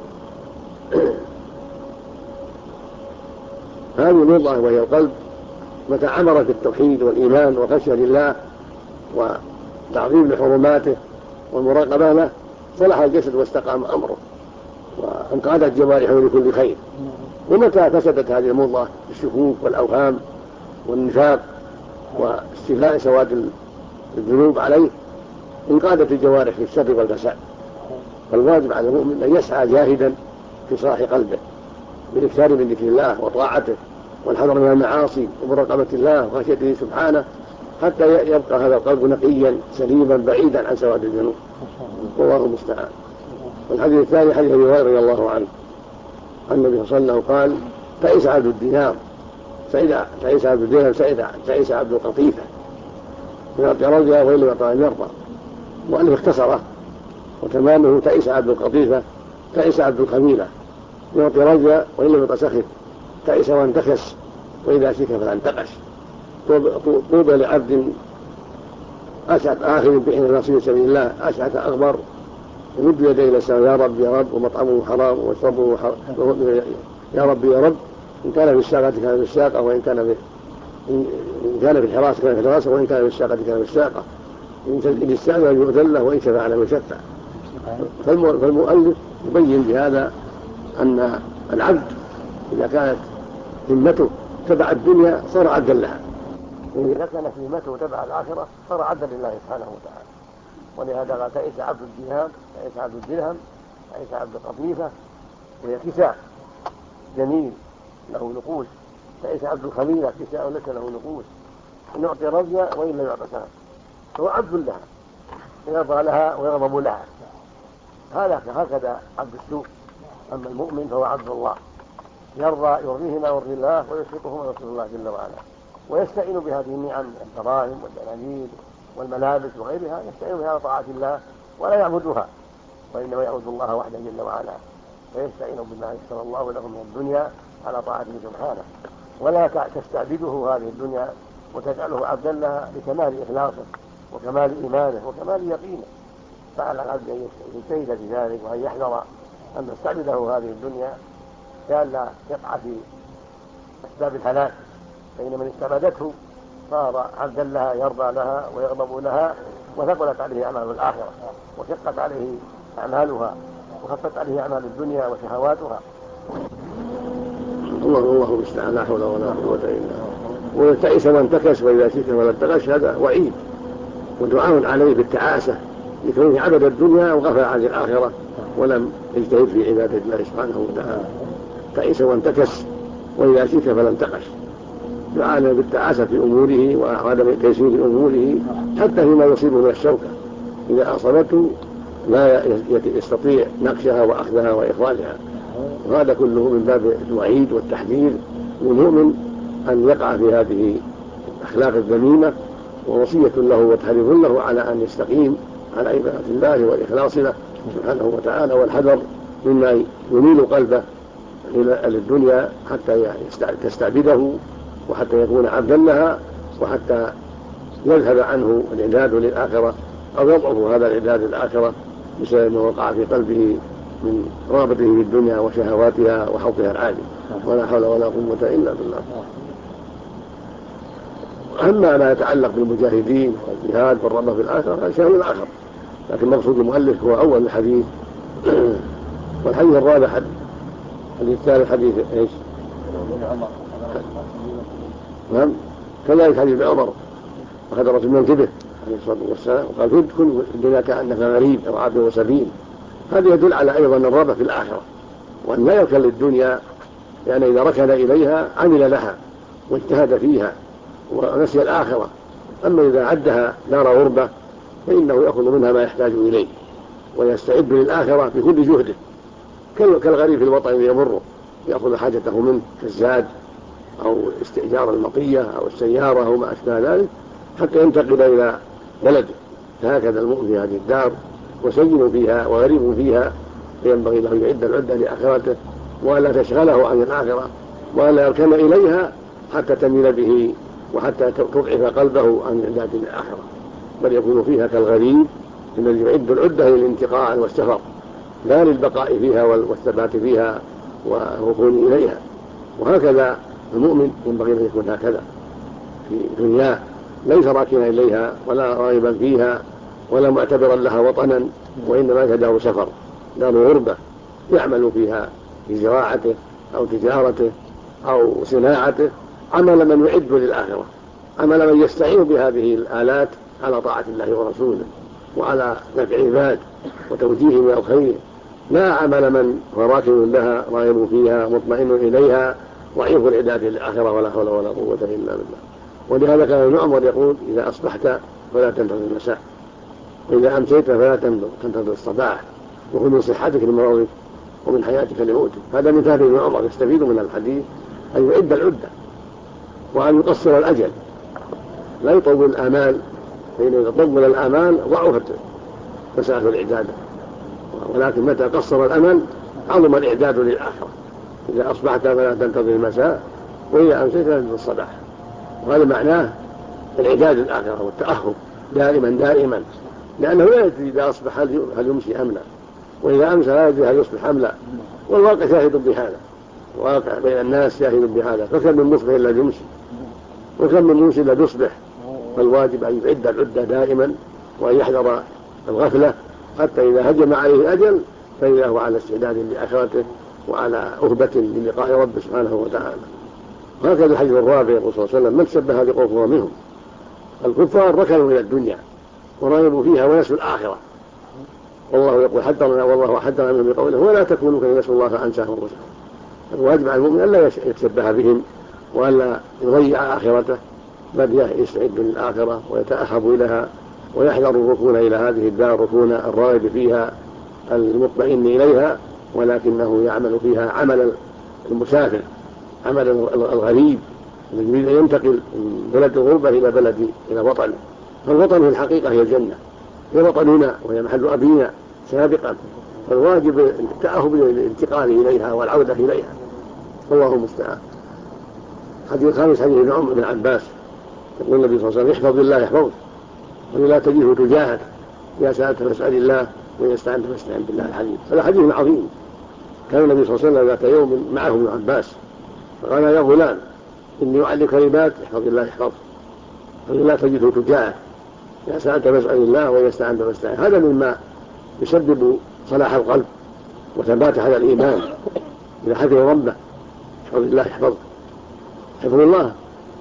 هذه المضغة وهي القلب متى عمرت بالتوحيد والإيمان وخشية لله وتعظيم لحرماته والمراقبة له صلح الجسد واستقام أمره وانقادت جوارحه لكل خير. ومتى فسدت هذه المضغة بالشكوك والأوهام والنفاق واستيلاء سواد الذنوب عليه انقادت الجوارح للشر والفساد. فالواجب على المؤمن أن يسعى جاهدا في صلاح قلبه بالاكثار من ذكر الله وطاعته والحذر من المعاصي ومراقبة الله وخشيته سبحانه حتى يبقى هذا القلب نقيا سليما بعيدا عن سواد الذنوب، والله المستعان. والحديث الثاني حديث أبي هريرة رضي الله عنه عن النبي صلى الله عليه وسلم قال: تعس عبد الدينار تعس عبد الدرهم تعس عبد القطيفة من أعطي رجلا وإن لم يعطى لم يرضى. وأنه اختصره وتمامه: تعس عبد القطيفة تعس عبد الخميلة من أعطي رجلا وإن لم يعطى سخف، تعس وانتكس وإذا شك فلا انتقش. طوبى لعبد أسعد آخر بحين نصيب سبيل الله أشعث أغبر يمد يديه إلى السماء: يا رب يا رب، ومطعمه حرام ومشربه حرام، يا رب يا رب، إن كان في الساقة كان في الساقة، وإن كان في الحراسة كان في الحراسة، وإن كان في الساقة كان في الساقة، إن استأذن يؤذن له وإن شفع له يشفع. فالمؤلف يبين بهذا أن العبد إذا كانت همته تبع الدنيا صار عبدا لها، وإذا كانت همته تبع الآخرة صار عبدا لله سبحانه وتعالى. ولهذا قال: تعس عبد الدينار تعس عبد الدرهم تعس عبد القطيفة. وهي كساء جميل له نقوش تعيس عبد الخميلة كساء لك له نقوس إن أعطي رضيا وإن لم يعطى سلام، فهو عبد لها يرضى لها ويغضب لها، هكذا عبد السوء. أما المؤمن فهو عبد الله يرضيه ما يرضي الله ويسخطه ما يسخط الله جل وعلا، ويستعين بهذه النعم الدراهم والدنانير والملابس وغيرها، يستعين بها على طاعة الله ولا يعبدها، وإنما يعبد الله وحده جل وعلا، ويستعين بما يسر الله له من الدنيا على طاعته سبحانه، ولا تستعبده هذه الدنيا وتجعله عبدا لها لكمال إخلاصه وكمال إيمانه وكمال يقينه. فعلى العبد أن يجتهد في ذلك وأن يحذر أن تستعبده هذه الدنيا لئلا يقع في أسباب الهلاك، فإن من استعبدته صار عبدا لها يرضى لها ويغضب لها، وثقلت عليه أعمال الآخرة وشقت عليه أعمالها وخفت عليه أعمال الدنيا وشهواتها. الله المستعان، لا حول ولا قوة إلا بالله. وتعس وانتكس وإذا شئت ولا انتكس، هذا وعيد ودعاء عليه بالتعاسة لكونه عبد الدنيا وغفل عن الآخرة ولم يجتهد في عبادة الله سبحانه وتعالى. تعس وانتكس وإذا شئت فلا انتكس، دعاء بالتعاسة في أموره وعدم تيسير أموره، حتى فيما يصيبه من الشوكة إذا أصابته لا يستطيع نقشها وأخذها وإخراجها. وهذا كله من باب الوعيد والتحذير للمؤمن أن يقع في هذه الأخلاق الذميمة، ووصية له وتحريض له على أن يستقيم على عبادة الله والإخلاص له سبحانه وتعالى، والحذر مما يميل قلبه إلى الدنيا حتى تستعبده وحتى يكون عبدا لها، وحتى يذهب عنه الإعداد للآخرة أو يضعف هذا الإعداد للآخرة بسبب ما وقع في قلبه من رغبته في الدنيا وشهواتها وحظها العالي، ولا حول ولا قوة إلا بالله. أما ما يتعلق بالمجاهدين والجهاد والرغبة في الآخرة هذا شيء آخر، لكن مقصود المؤلف هو أول الحديث. والحديث الرابع الحديث الثالث حديث ايش؟ نعم، كذلك حديث عمر أخذ الرسول من كبه عليه الصلاة والسلام وقال كن في الدنيا كأنك غريب أو عابر سبيل. هذا يدل على أيضا الرغبة في الآخرة، وأن لا يركن للدنيا، لأن إذا ركن إليها عمل لها واجتهد فيها ونسي الآخرة. أما إذا عدها دار غربة فإنه يأخذ منها ما يحتاج إليه ويستعد للآخرة بكل جهده، كالغريب في الوطن يمر يأخذ حاجته منه كالزاد أو استئجار المطية أو السيارة أو ما أشبه ذلك حتى ينتقل إلى بلده. فهكذا المؤمن في هذه الدار وسجن فيها وغريب فيها، فينبغي له يعد العدة لآخرته ولا تشغله عن الآخرة ولا يركن إليها حتى تميل به وحتى تضعف قلبه عن إعداد الآخرة، بل يكون فيها كالغريب الذي يعد العدة للانتقال والسفر لا للبقاء فيها والثبات فيها والركون إليها. وهكذا المؤمن ينبغي أن يكون هكذا في دنياه، ليس راكنا إليها ولا راغبا فيها ولا معتبرا لها وطنا، وإنما يدعو سفر دار غربة يعمل فيها في زراعته أو تجارته أو صناعته عمل من يعد للآخرة، عمل من يستعين بهذه الآلات على طاعة الله ورسوله وعلى نفع العباد وتوجيههم إلى الخير، لا عمل من هو راكن لها راغب فيها مطمئن إليها ضعيف الإعداد للآخرة، ولا حول ولا قوة إلا بالله. ولهذا كان ابن عمر يقول إذا أصبحت فلا تنتظر المساء، وإذا أمسيت فلا تنتظر الصباح، وخذ من صحتك لمرضك ومن حياتك لموتك. هذا من فهم ابن عمر، يستفيد من الحديث أن يعد العدة وأن يقصر الأجل، لا يطول الآمال، فإن إذا طول الآمال ضعفت مسألة الإعداد، ولكن متى قصر الأمل عظم الإعداد للآخرة. إذا أصبحت فلا تنتظر المساء وإذا أمسيت فلا تنتظر الصباح. وهذا معناه الإعداد للآخرة والتأهب دائما، لأنه لا يدري إذا أصبح هل يمشي أم لا، وإذا أمسى لا يدري هل يصبح أم لا، والواقع شاهد بهذا، واقع بين الناس شاهد بهذا. فكم من مصبح إلا يمشي وكم من موسى إلا يصبح. فالواجب أن يعد العدة دائما وأن يحذر الغفلة حتى إذا هجم عليه الأجل فإذا هو على استعداد لآخرته وعلى أهبة للقاء رب سبحانه وتعالى. وهكذا الحديث الرابع يقول صلى الله عليه وسلم من شبه بقوم فهو منهم. الكفار ركنوا إلى الدنيا ورغبوا فيها ونسوا الآخرة، والله يقول حذرنا والله حذرنا منهم بقوله ولا تكونوا كالذين نسوا الله فأنساهم أنفسهم. الواجب على المؤمن ألا يتشبه بهم وألا يضيع آخرته، بل يستعد للآخرة ويتأهب إليها ويحذر الركون إلى هذه الدار ركون الراغب فيها المطمئن إليها، ولكنه يعمل فيها عمل المسافر، عمل الغريب الذي يريد أن ينتقل من بلد الغربة إلى وطن. فالوطن في الحقيقة هي الجنة، هي وطننا وهي محل أبينا سابقا، فالواجب التأهب للانتقال إليها والعودة إليها، والله المستعان. حديث الخامس حديث ابن عمر بن عباس يقول النبي صلى الله عليه وسلم: احفظ الله يحفظك ولا تجده تجاهك، إذا سألت فاسأل الله وإذا استعنت فاستعن بالله. الحديث هذا حديث عظيم. كان النبي صلى الله عليه وسلم ذات يوم معه ابن عباس فقال: يا غلام إني أعلمك كلمات احفظ الله يحفظك ولا تجده تجاهك، إذا سألت فاسأل الله وإذا استعنت فاستعن. هذا مما يسبب صلاح القلب وثبات هذا الإيمان. إذا حفظ ربه احفظ الله يحفظك. حفظ الله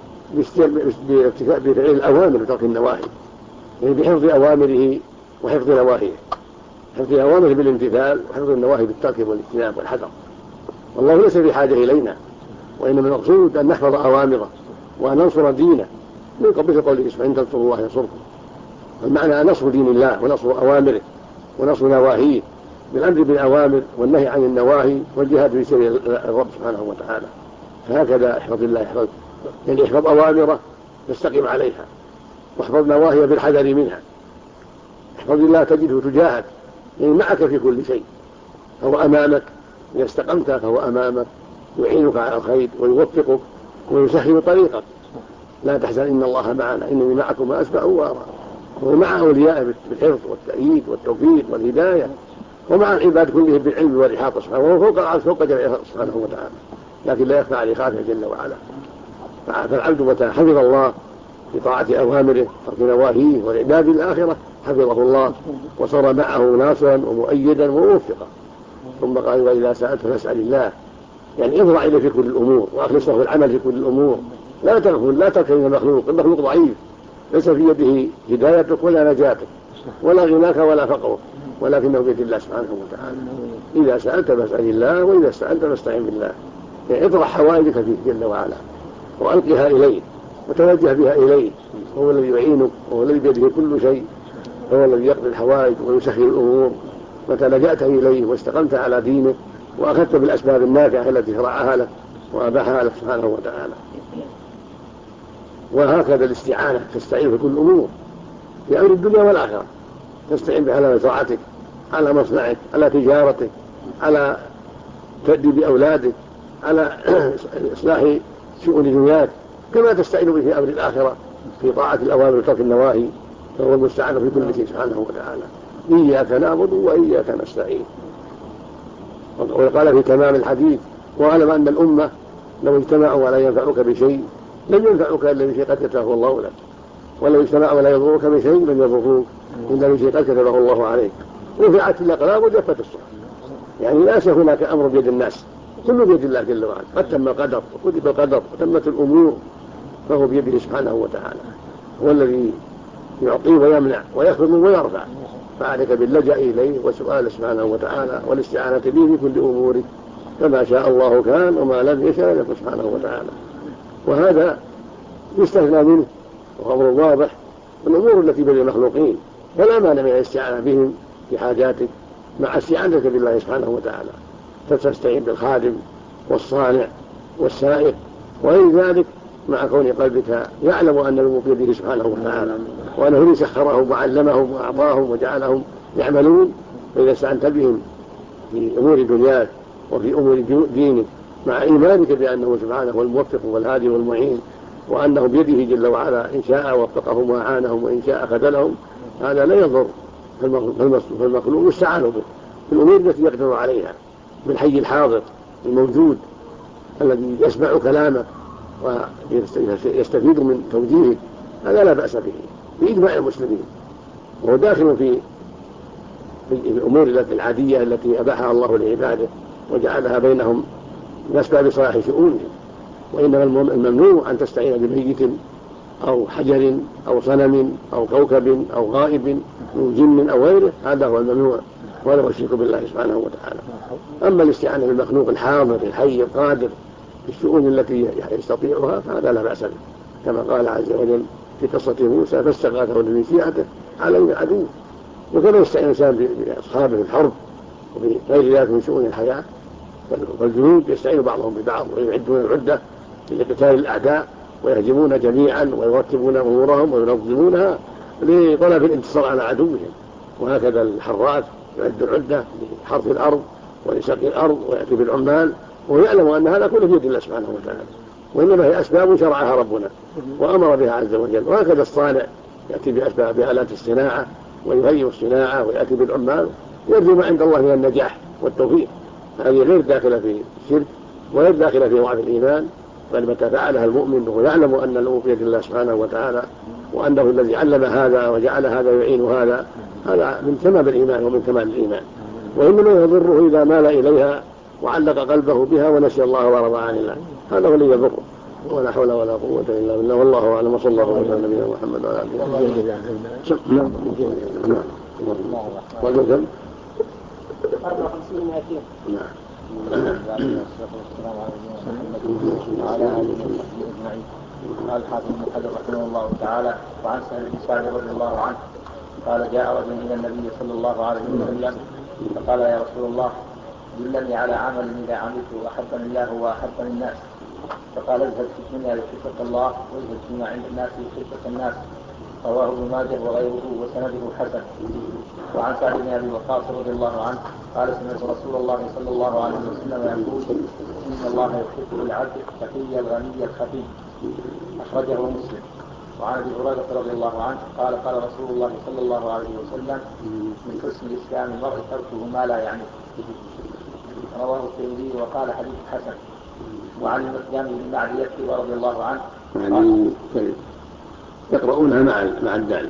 بفعل الأوامر وترك النواهي، يعني بحفظ أوامره وحفظ نواهيه، حفظ أوامره بالامتثال وحفظ النواهي بالترك والاجتناب والحذر. والله ليس بحاجة إلينا، وإنما المقصود أن نحفظ أوامره وأن ننصر دينه من قبل قوله سبحانه: إن تنصروا الله ينصركم. المعنى نصر دين الله ونصر أوامره ونصر نواهيه، بالأمر بالأوامر والنهي عن النواهي والجهاد في سبيل الرب سبحانه وتعالى. فهكذا احفظ الله يحفظك، يعني احفظ أوامره تستقيم عليها، واحفظ نواهيه بالحذر منها. احفظ الله تجده تجاهك، يعني معك في كل شيء، فهو أمامك، إذا استقمت فهو أمامك يعينك على الخير ويوفقك ويسهل طريقك. لا تحزن إن الله معنا إنني معكم أسمع وأرى. هو مع أوليائه بالحفظ والتأييد والتوفيق والهداية، ومع العباد كلهم بالعلم والإحاطة سبحانه، وهو فوق العرش فوق جميع سبحانه وتعالى، لكن لا يخفى عليه خافه جل وعلا. فالعبد متى حفظ الله بطاعة أوامره وترك نواهيه والعباد الآخرة حفظه الله وصار معه ناصرا ومؤيدا وموفقا. ثم قال: وإذا سألت فاسأل الله، يعني اضرع إليه في كل الأمور وأخلص له العمل في كل الأمور. لا تغفل، لا تركن المخلوق ضعيف، ليس في يده هدايتك ولا نجاتك ولا غناك ولا فقرك، ولكنه بيد الله سبحانه وتعالى. إذا سألت فاسأل الله وإذا استعنت فاستعن بالله، يعني اطرح حوائجك فيه جل وعلا وألقها إليه وتوجه بها إليه. هو الذي يعينك وهو الذي بيده كل شيء، هو الذي يقضي الحوائج ويسهل الأمور. متى لجأت إليه واستقمت على دينه وأخذت بالأسباب النافعة التي شرعها لك وأباحها لك سبحانه وتعالى. وهكذا الاستعانة، تستعين في كل الأمور في أمر الدنيا والآخرة، تستعين بها على مزرعتك، على مصنعك، على تجارتك، على تأديب أولادك، على إصلاح شؤون دنياك، كما تستعين به في أمر الآخرة في طاعة الأوامر وترك النواهي. فهو المستعان في كل شيء سبحانه وتعالى. إياك نعبد وإياك نستعين. وقال في تمام الحديث: واعلم أن الأمة لو اجتمعوا ولا ينفعك بشيء لم ينفعك إلا بشيء قد كتبه الله لك، ولو اجتمعوا ولا يضروك بشيء لم يضروك إلا بشيء قد كتبه الله عليك. رفعت الأقلام وجفت الصحف، يعني ليس هناك أمر بيد الناس، كله بيد الله جل وعلا. قد تم القدر وكتب القدر وتمت الأمور، فهو بيده سبحانه وتعالى. هو الذي يعطي ويمنع ويخفض ويرفع، فعليك باللجأ إليه وسؤال سبحانه وتعالى والاستعانة به في كل أمورك. فما شاء الله كان وما لم يشاء لم يكن سبحانه وتعالى. وهذا يستثنى منه وهو أمر واضح الأمور التي بين المخلوقين، فلا مانع من الاستعانة بهم في حاجاتك مع استعانتك بالله سبحانه وتعالى. فتستعين بالخادم والصانع والسائق وغير ذلك، مع كون قلبك يعلم أن الأمور بيده سبحانه وتعالى، وأنه الذي سخرهم وعلمهم وأعطاهم وجعلهم يعملون. فإذا استعنت بهم في أمور دنياك وفي أمور دينك مع إيمانك بأنه سبحانه هو الموفق والهادي والمعين، وأنه بيده جل وعلا، إن شاء وفقهم وأعانهم وإن شاء خذلهم، هذا لا يضر. فالمخلوق يستعان به في الأمور التي يقدر عليها، بالحي الحاضر الموجود الذي يسمع كلامك ويستفيد من توجيهك، هذا لا بأس به بإجماع المسلمين. وهو داخل في الأمور العادية التي أباحها الله لعباده وجعلها بينهم من أسباب صلاح شؤونهم. وإنما الممنوع أن تستعين بميت أو حجر أو صنم أو كوكب أو غائب من جن أو غيره، هذا هو الممنوع، وهذا هو الشرك بالله سبحانه وتعالى. أما الاستعانة بالمخلوق الحاضر الحي القادر الشؤون التي يستطيعها فهذا لا بأس به، كما قال عز وجل في قصة موسى فاستغاثه الذي شيعته على عدو. وكما يستعين الإنسان بأصحابه في الحرب وفي غير ذلك من شؤون الحياة، فالجنود يستعين بعضهم ببعض ويعدون العدة لقتال الأعداء ويهجمون جميعا ويرتبون أمورهم وينظمونها لطلب الانتصار على عدوهم. وهكذا الحراث يعد العدة لحرث الأرض ولسقي الأرض ويأتي بالعمال ويعلم أن هذا كله بيد الله سبحانه وتعالى، وإنما هي أسباب شرعها ربنا وأمر بها عز وجل. وهكذا الصانع يأتي بأسباب بآلات الصناعة ويهيئ الصناعة ويأتي بالعمال يرجو ما عند الله من النجاح والتوفيق. هذه غير داخلة في الشرك وغير داخلة في ضعف الإيمان، بل متى فعلها المؤمن وهو يعلم أن الأمور بيد الله سبحانه وتعالى وأنه الذي علم هذا وجعل هذا يعين هذا، هذا من تمام الإيمان ومن كمال الإيمان. وإنما يضره إذا مال إليها وعلق قلبه بها ونسي الله ورضى عن الله، هذا هو الذي يضره. ولا حول ولا قوة إلا بالله، والله أعلم. وصلى الله على نبينا محمد وعلى آله وصحبه. 54 يتيم. وعلى آله وصحبه أجمعين. قال الحافظ ابن حجر رحمه الله تعالى: وعن سهل بن سعد رضي الله عنه قال: جاء رجل إلى النبي صلى الله عليه وسلم فقال: يا رسول الله، دلني على عمل إذا عملته أحبني الله وأحبني الناس. فقال: اذهب في الدنيا يحبك الله، واذهب فيما عند الناس يحبك الناس. رواه ابن ماجه وغيره وسنده حسن. وعن سعد بن ابي وقاص رضي الله عنه قال: سمعت رسول الله صلى الله عليه وسلم يقول: ان الله يحب العبد التقي الغني الخفي. اخرجه مسلم. وعن ابي هريره رضي الله عنه قال: قال رسول الله صلى الله عليه وسلم: من حسن الاسلام المرء تركه ما لا يعنيه. رواه الترمذي وقال: حديث حسن. وعن المقدام بن معدي يكتب رضي الله عنه يقرؤونها مع الدال.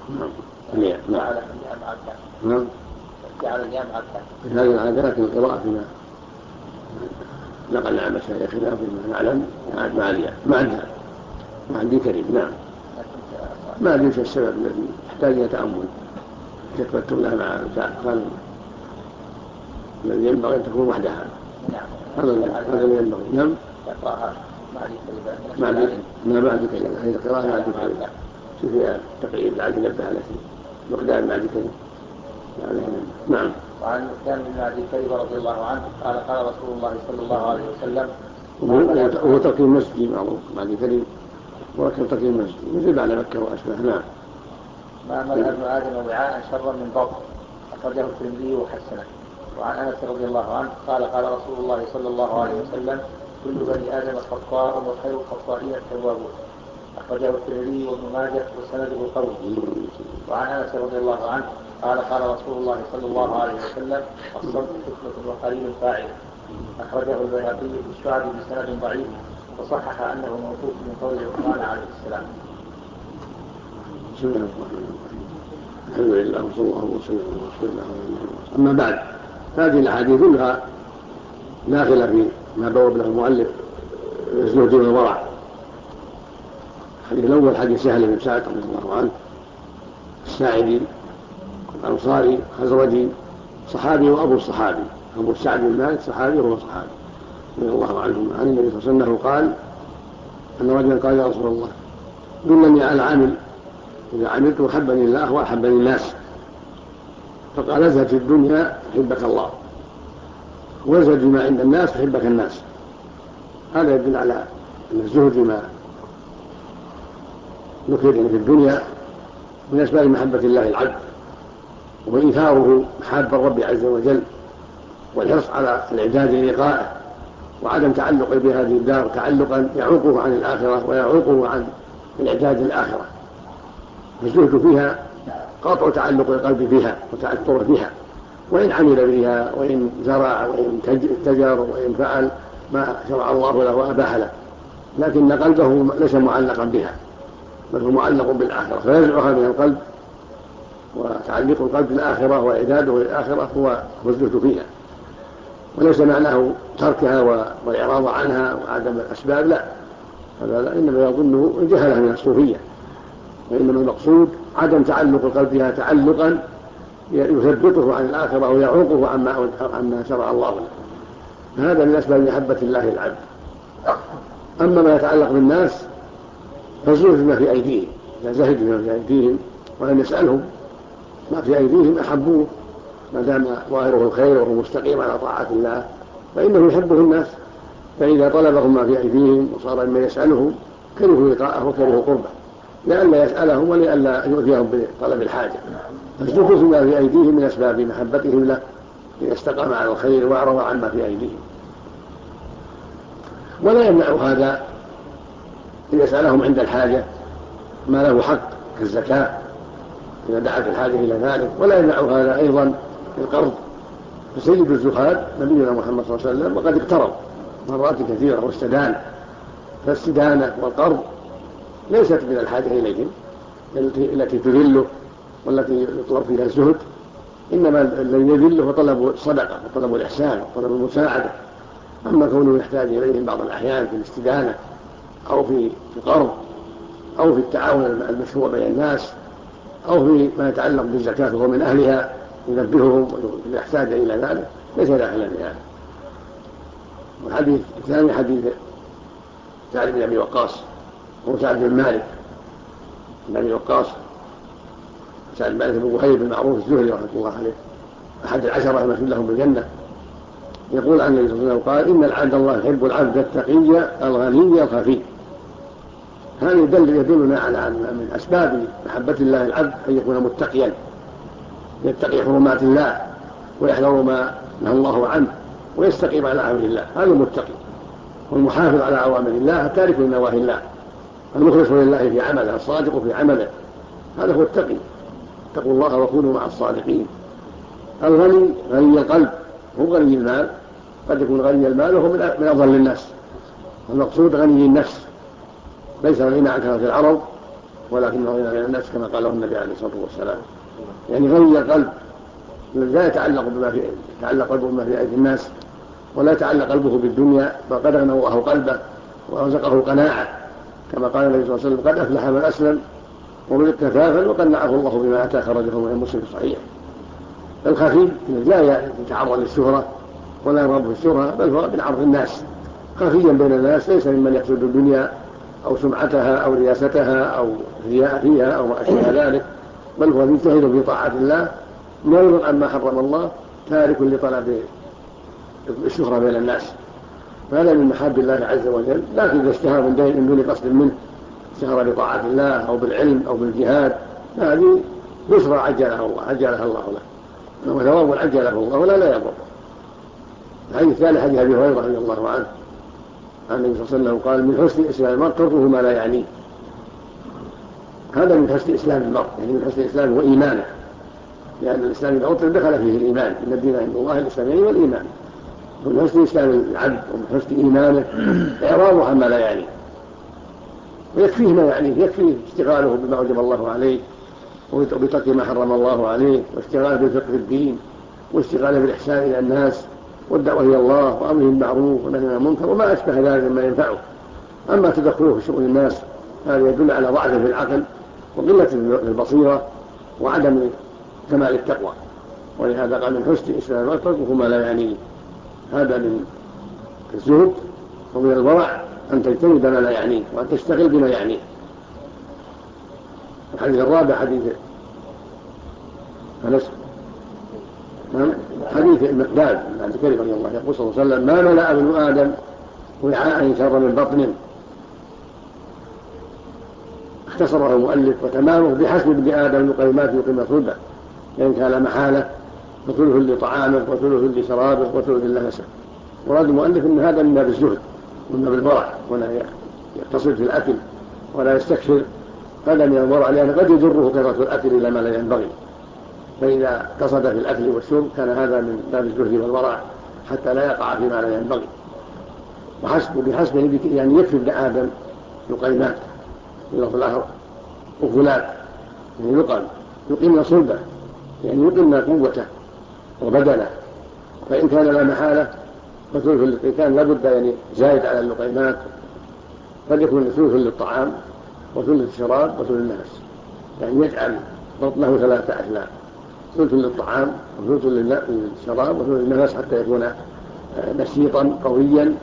جعل الياء مع الدال. هذه العادات القراءة فيما نقل عن مشايخنا فيما نعلم مع الياء مع الدال مع الدي كريم. نعم. ما أدري في السبب الذي يحتاج إلى تأمل تتبتر لها مع قال الذي ينبغي أن تكون وحدها. هذا الذي ينبغي. نعم. مع بعد كلمة هذه القراءة مع ذكر الله. شوف فيها تقييد لعل نبه على شيء مقدار مع ذكر. نعم. وعن مسلم بن معدي كريم رضي الله عنه قال: قال رسول الله صلى الله عليه وسلم: وهو تقييم مسجد معروف مع ذكر وركب تقييم مسجد مثل على مكة وأشبه. نعم. ما ملأ ابن آدم وعاء شرا من ضبط. أخرجه الترمذي وحسنه. وعن أنس رضي الله عنه قال: قال رسول الله صلى الله عليه وسلم: كل بني آدم خطاء وخير الخطائين التوابون. أخرجه الترمذي وابن ماجه وسنده قوي. وعن أنس رضي الله عنه قال: قال رسول الله صلى الله عليه وسلم: الصدق حكمة وقليل فاعل. أخرجه البيهقي في الشعب بسند ضعيف وصحح أنه موقوف من قول عثمان عليه السلام. بسم الله الرحمن الرحيم. الحمد لله وصلى الله وسلم على رسول الله. أما بعد، هذه الأحاديث كلها داخلة في ما بوب له المؤلف الزهد والورع. الحديث الأول حديث سهل بن سعد رضي الله عنه الساعدي الأنصاري خزرجي صحابي وأبو الصحابي. أبو سعد بن مالك صحابي وهو صحابي رضي الله عنهم. عن النبي صلى الله عليه وسلم قال أن رجلا قال: يا رسول الله، دلني على عمل إذا عملت أحبني الله وأحبني الناس. فقال: اذهب في الدنيا يحبك الله، وازهد بما عند الناس يحبك الناس. هذا يدل على أن الزهد ما ذكر في الدنيا من أسباب محبة الله العبد، وإيثاره محاب الرب عز وجل، والحرص على الإعداد للقائه، وعدم تعلق بهذه الدار تعلقا يعوقه عن الآخرة ويعوقه عن الإعداد للآخرة. فالزهد فيها قطع تعلق القلب بها وتأثر بها، وإن عمل بها وإن زرع وإن تجر وإن فعل ما شرع الله له وأباح له، لكن قلبه ليس معلقا بها، بل هو معلق بالآخرة، فيزعها من القلب. وتعليق القلب بالآخرة وإعداده للآخرة هو الزهد فيها، وليس معناه تركها والإعراض عنها وعدم الأسباب، لا، هذا لا، إنما يظنه الجهلة من الصوفية، وإنما المقصود عدم تعلق القلب بها تعلقا يثبته عن الآخرة ويعوقه عما شرع الله له. هذا من أسباب محبة الله العبد، أما ما يتعلق بالناس فالزهد فيما في أيديهم، إذا زهد فيما في أيديهم ولم يسألهم ما في أيديهم أحبوه ما دام ظاهره الخير وهو مستقيم على طاعة الله فإنه يحبه الناس. فإذا طلبهم ما في أيديهم وصار مما يسألهم كرهوا لقاءه وكرهوا قربه لئلا يسألهم ولئلا يؤذيهم بطلب الحاجة. فالزهد فيما في أيديهم من أسباب محبتهم له إذا استقام على الخير وأعرض عن ما في أيديهم. ولا يمنع هذا إن يسألهم عند الحاجة ما له حق كالزكاة إذا دعت الحاجة إلى ذلك، ولا يمنع هذا أيضا القرض. فسيد الزهاد نبينا محمد صلى الله عليه وسلم وقد اقترض مرات كثيرة واستدان، فالاستدانة والقرض ليست من الحاجة إليهم التي تذله والتي يطلب فيها الزهد، إنما الذي يذله هو طلب الصدقة وطلب الإحسان وطلب المساعدة. أما كونه يحتاج إليهم بعض الأحيان في الاستدانة أو في القرض أو في التعاون المشروع بين الناس أو في ما يتعلق بالزكاة وهو من أهلها ينبههم إذا احتاج إلى ذلك ليس داخلا بهذا. والحديث الثاني حديث سعد بن أبي وقاص هو سعد بن مالك بن أبي وقاص، سعد بن مالك بن وهيب المعروف الزهري رحمه الله عليه أحد العشرة المشهود لهم بالجنة. يقول عن النبي صلى الله عليه وسلم قال إن العبد الله يحب العبد التقي الغني الخفي. هذا يدلنا على من أسباب محبة الله العبد أن يكون متقيا يتقي حرمات الله ويحذر ما نهى الله عنه ويستقيم على أمر الله، هذا المتقي والمحافظ على أوامر الله التارك لنواهي الله المخلص لله في عمله الصادق في عمله، هذا هو التقي. اتقوا الله وكونوا مع الصادقين. الغني غني القلب هو غني المال، قد يكون غني المال وهو من أضل الناس، المقصود غني النفس ليس غنى عن كثرة العرض ولكنه غنى عن النفس كما قاله النبي عليه الصلاة والسلام. يعني غني القلب لا يتعلق قلبه بما في أيدي الناس ولا يتعلق قلبه بالدنيا، فقد أغنى الله قلبه ورزقه القناعة كما قال النبي صلى الله عليه وسلم قد أفلح من أسلم ورزق كفافا وقنعه الله بما آتاه خرجه من مسلم صحيح. الخفي لا يتعرض للشهرة ولا يرغب في الشهرة بل هو من عرض الناس خفيا بين الناس، ليس ممن يقصد الدنيا أو سمعتها أو رياستها أو رياء فيها أو ما أشبه ذلك، بل هو مجتهد في طاعة الله معرض عما حرم الله تارك لطلب الشهرة بين الناس. فهذا من محاب الله عز وجل، لكن إذا اشتهر من دون قصد منه اشتهر بطاعة الله أو بالعلم أو بالجهاد هذه بشرى عجلها الله له وثواب عجله الله ولا لا يضر. الحديث الثالث حديث أبي هريرة رضي الله عنه عن النبي صلى الله عليه وسلم قال من حسن إسلام المرء تركه ما لا يعنيه. هذا من حسن إسلام المرء، يعني من حسن إسلامه وإيمانه، لأن الإسلام إذا أطلق دخل فيه الإيمان، إن الدين عند الله الإسلام والإيمان. من حسن إسلام العبد ومن حسن إيمانه إعراضه عما لا يعنيه ويكفيه ما يعنيه، يكفيه اشتغاله بما أوجب الله عليه وبترك ما حرم الله عليه واشتغاله بالفقه في الدين واشتغاله بالإحسان إلى الناس والدعوة إلى الله وأمره بالمعروف والنهي عن المنكر وما أشبه ذلك مما ينفعه. أما تدخله في شؤون الناس هذا يدل على ضعف في العقل وقلة البصيرة وعدم كمال التقوى، ولهذا قال من حسن إسلام المرء تركه ما لا يعنيه. هذا من الزهد ومن الورع أن تجتنب ما لا يعنيه وأن تشتغل بما يعنيه. الحديث الرابع حديث حديث المقداد عن كريم رضي الله عنه يقول صلى الله عليه وسلم ما ملأ ابن آدم وعاء شر من بطن. اختصره المؤلف وتمامه بحسب ابن آدم لقيمات يقيم صلبه، يعني كان محالة وثلث لطعامه وثلث لشرابه وثلث لنفسه. مراد المؤلف ان هذا من باب الزهد ومن باب الورع ولا يقتصد في الأكل ولا يستكثر، هذا من الورع لأنه قد يجره كثرة الأكل إلى ما لا ينبغي، فإذا قصد في الأكل والشرب كان هذا من باب الزهد والورع حتى لا يقع فيما لا ينبغي. وبحسبه يعني يكفي ابن آدم لقيمات اللفظ الآخر وفلات يعني لقم يقيم صلبه يعني يقيم قوته وبدنه، فإن كان لا محالة فثلث للقيتان لابد يعني زايد على اللقيمات، فليكون ثلث للطعام وثلث للشراب وثلث للنفس، يعني يجعل بطنه 3 أثلاث، ثلث للطعام وثلث للشراب وثلث للنفس حتى يكون نشيطا قويا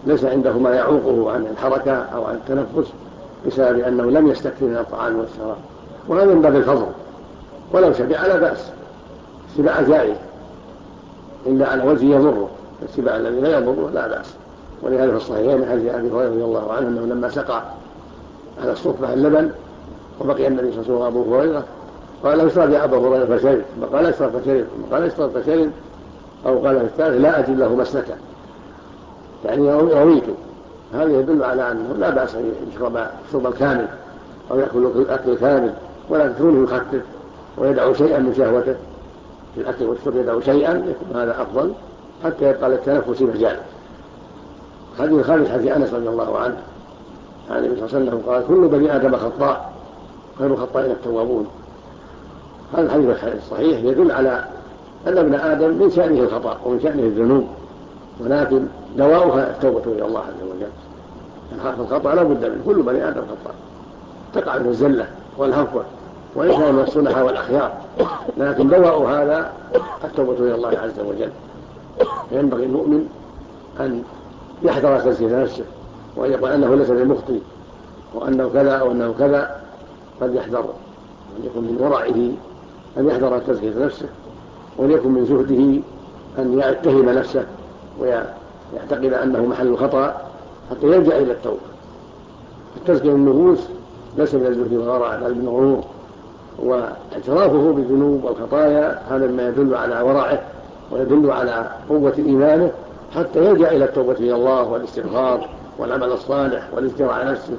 ليس عنده ما يعوقه عن الحركة أو عن التنفس بسبب أنه لم يستكثر من الطعام والشراب، وهذا من باب الفضل. ولو شبع لا بأس، الشبع جائز إلا على وجه يضره، الشبع الذي لا يضره لا بأس. ولهذا في الصحيحين حديث أبي هريرة رضي الله عنه أنه لما سقى على الصفة اللبن وبقي النبي صلى الله عليه وسلم أبو هريرة قال اشرب يا أبا هريرة فشرب، وقال اشرب فشرب، وقال اشرب فشرب، أو قال في الثالث لا أجد له مسلكا، يعني رويته. هذا يدل على أنه لا بأس أن يشرب الشرب الكامل أو يأكل الأكل الكامل، ولا كونه يخفف ويدعو شيئا من شهوته في الأكل والشرب، يدعو شيئا يكون هذا أفضل حتى يبقى للتنفس مجال. حديث الخامس حديث أنس رضي الله عنه عن النبي صلى الله عليه وسلم قال كل بني آدم خطاء خير الخطائين التوابون. هذا الحديث الصحيح يدل على أن ابن آدم من شأنه الخطأ ومن شأنه الذنوب، ولكن دواؤها التوبة إلى الله عز وجل. الخطأ لا بد منه، كل بني آدم خطأ، تقع من الزلة والهفوة وإن كان من الصلحاء والأخيار، لكن دواء هذا التوبة إلى الله عز وجل. فينبغي المؤمن أن يحذر تزكية نفسه، وأن يقول أنه ليس بمخطئ وأنه كذا أو أنه كذا، قد يحذر، وليكن من ورعه أن يحذر تزكية نفسه، وليكن من زهده أن يتهم نفسه ويعتقد أنه محل الخطأ حتى يلجأ إلى التوبة. التزكية النفوس ليس من الزهد والورع بل من غرور، واعترافه بالذنوب والخطايا هذا ما يدل على ورعه ويدل على قوة إيمانه حتى يلجأ إلى التوبة إلى الله والاستغفار والعمل الصالح والاجتراء على نفسه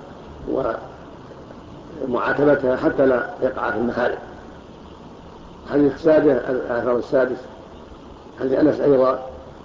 ومعاتبتها حتى لا يقع في المحارم. الحديث الآخر السادس حديث أنس أيضا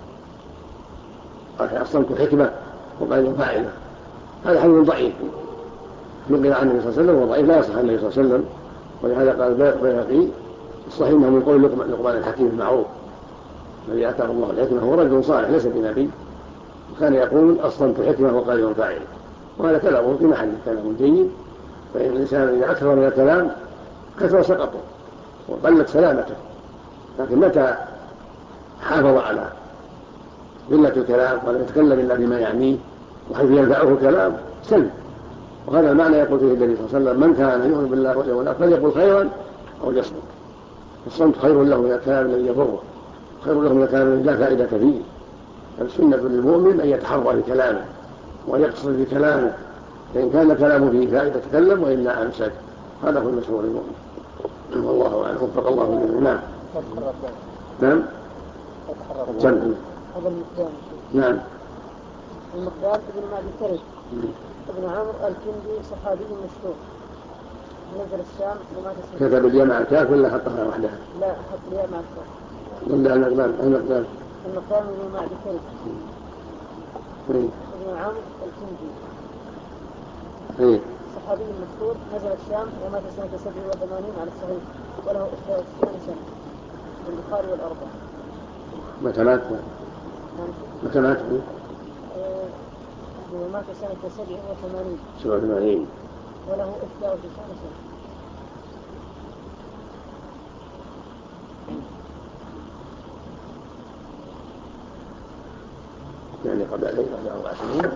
قال الصمت حكمة وقال فاعلة. هذا حديث ضعيف نقل عن النبي صلى الله عليه وسلم وضعيف لا يصح عن النبي صلى الله عليه وسلم، ولهذا قال البيهقي الصحيح انه من قول لقمان الحكيم المعروف الذي اتاه الله الحكمه هو رجل صالح ليس بنبي، وكان يقول الصمت حكمه وقال فاعل، وهذا كلامه في محل كلام جيد. فإن الإنسان إذا أكثر من الكلام كثر سقطه وقلت سلامته، لكن متى حافظ على قلة الكلام ولم يتكلم إلا بما يعنيه وحيث ينفعه الكلام سلم. وهذا المعنى يقول فيه النبي صلى الله عليه وسلم من كان يؤمن بالله واليوم الآخر فليقل خيرا أو ليصمت. الصمت خير له من الكلام الذي يضره، خير له من الكلام الذي لا فائدة فيه. فالسنة للمؤمن أن يتحرى بكلامه وأن يقصد بكلامه، فإن كان كلامه فيه فائدة تكلم وإلا أمسك. هذا هو المشهور للمؤمن. والله أعلم وفق الله جميعا. نعم نعم جمع. نعم المقدار ابن معدي كرب ابن عمرو الكندي صحابي مشهور نزل الشام ومات كتب الياء مع الكاف ولا حطها وحدها؟ لا حط الياء مع الكاف. ولا المقدار المقدار ابن معدي كرب ابن عمرو الكندي صحابي مشهور نزل الشام ومات سنة 87 على الصحيح، وله 91 سنة من البخاري والأربعة. متى مات مات سنة 87 وله 91 سنة. يعني قبل عليه 4 سنين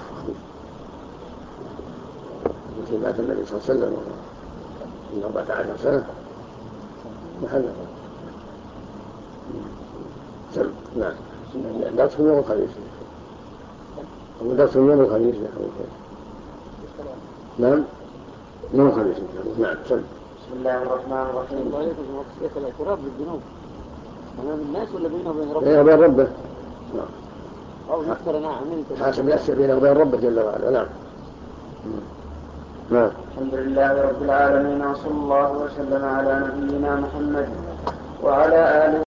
مثل مات النبي صلى الله عليه وسلم من 14 سنة محل. نعم درسهم يوم الخميس ودرسهم يوم الخميس. نعم يوم الخميس. نعم بسم الله الرحمن الرحيم. الله يجب وصية الاعتراف بالذنوب أمام الناس ولا بينه وبين ربه؟ بينه وبين ربه. نعم أو يذكر أنا عملت حاسب نفسه بينه وبين ربه جل وعلا. نعم نعم. الحمد لله رب العالمين وصلى الله وسلم على نبينا محمد وعلى آله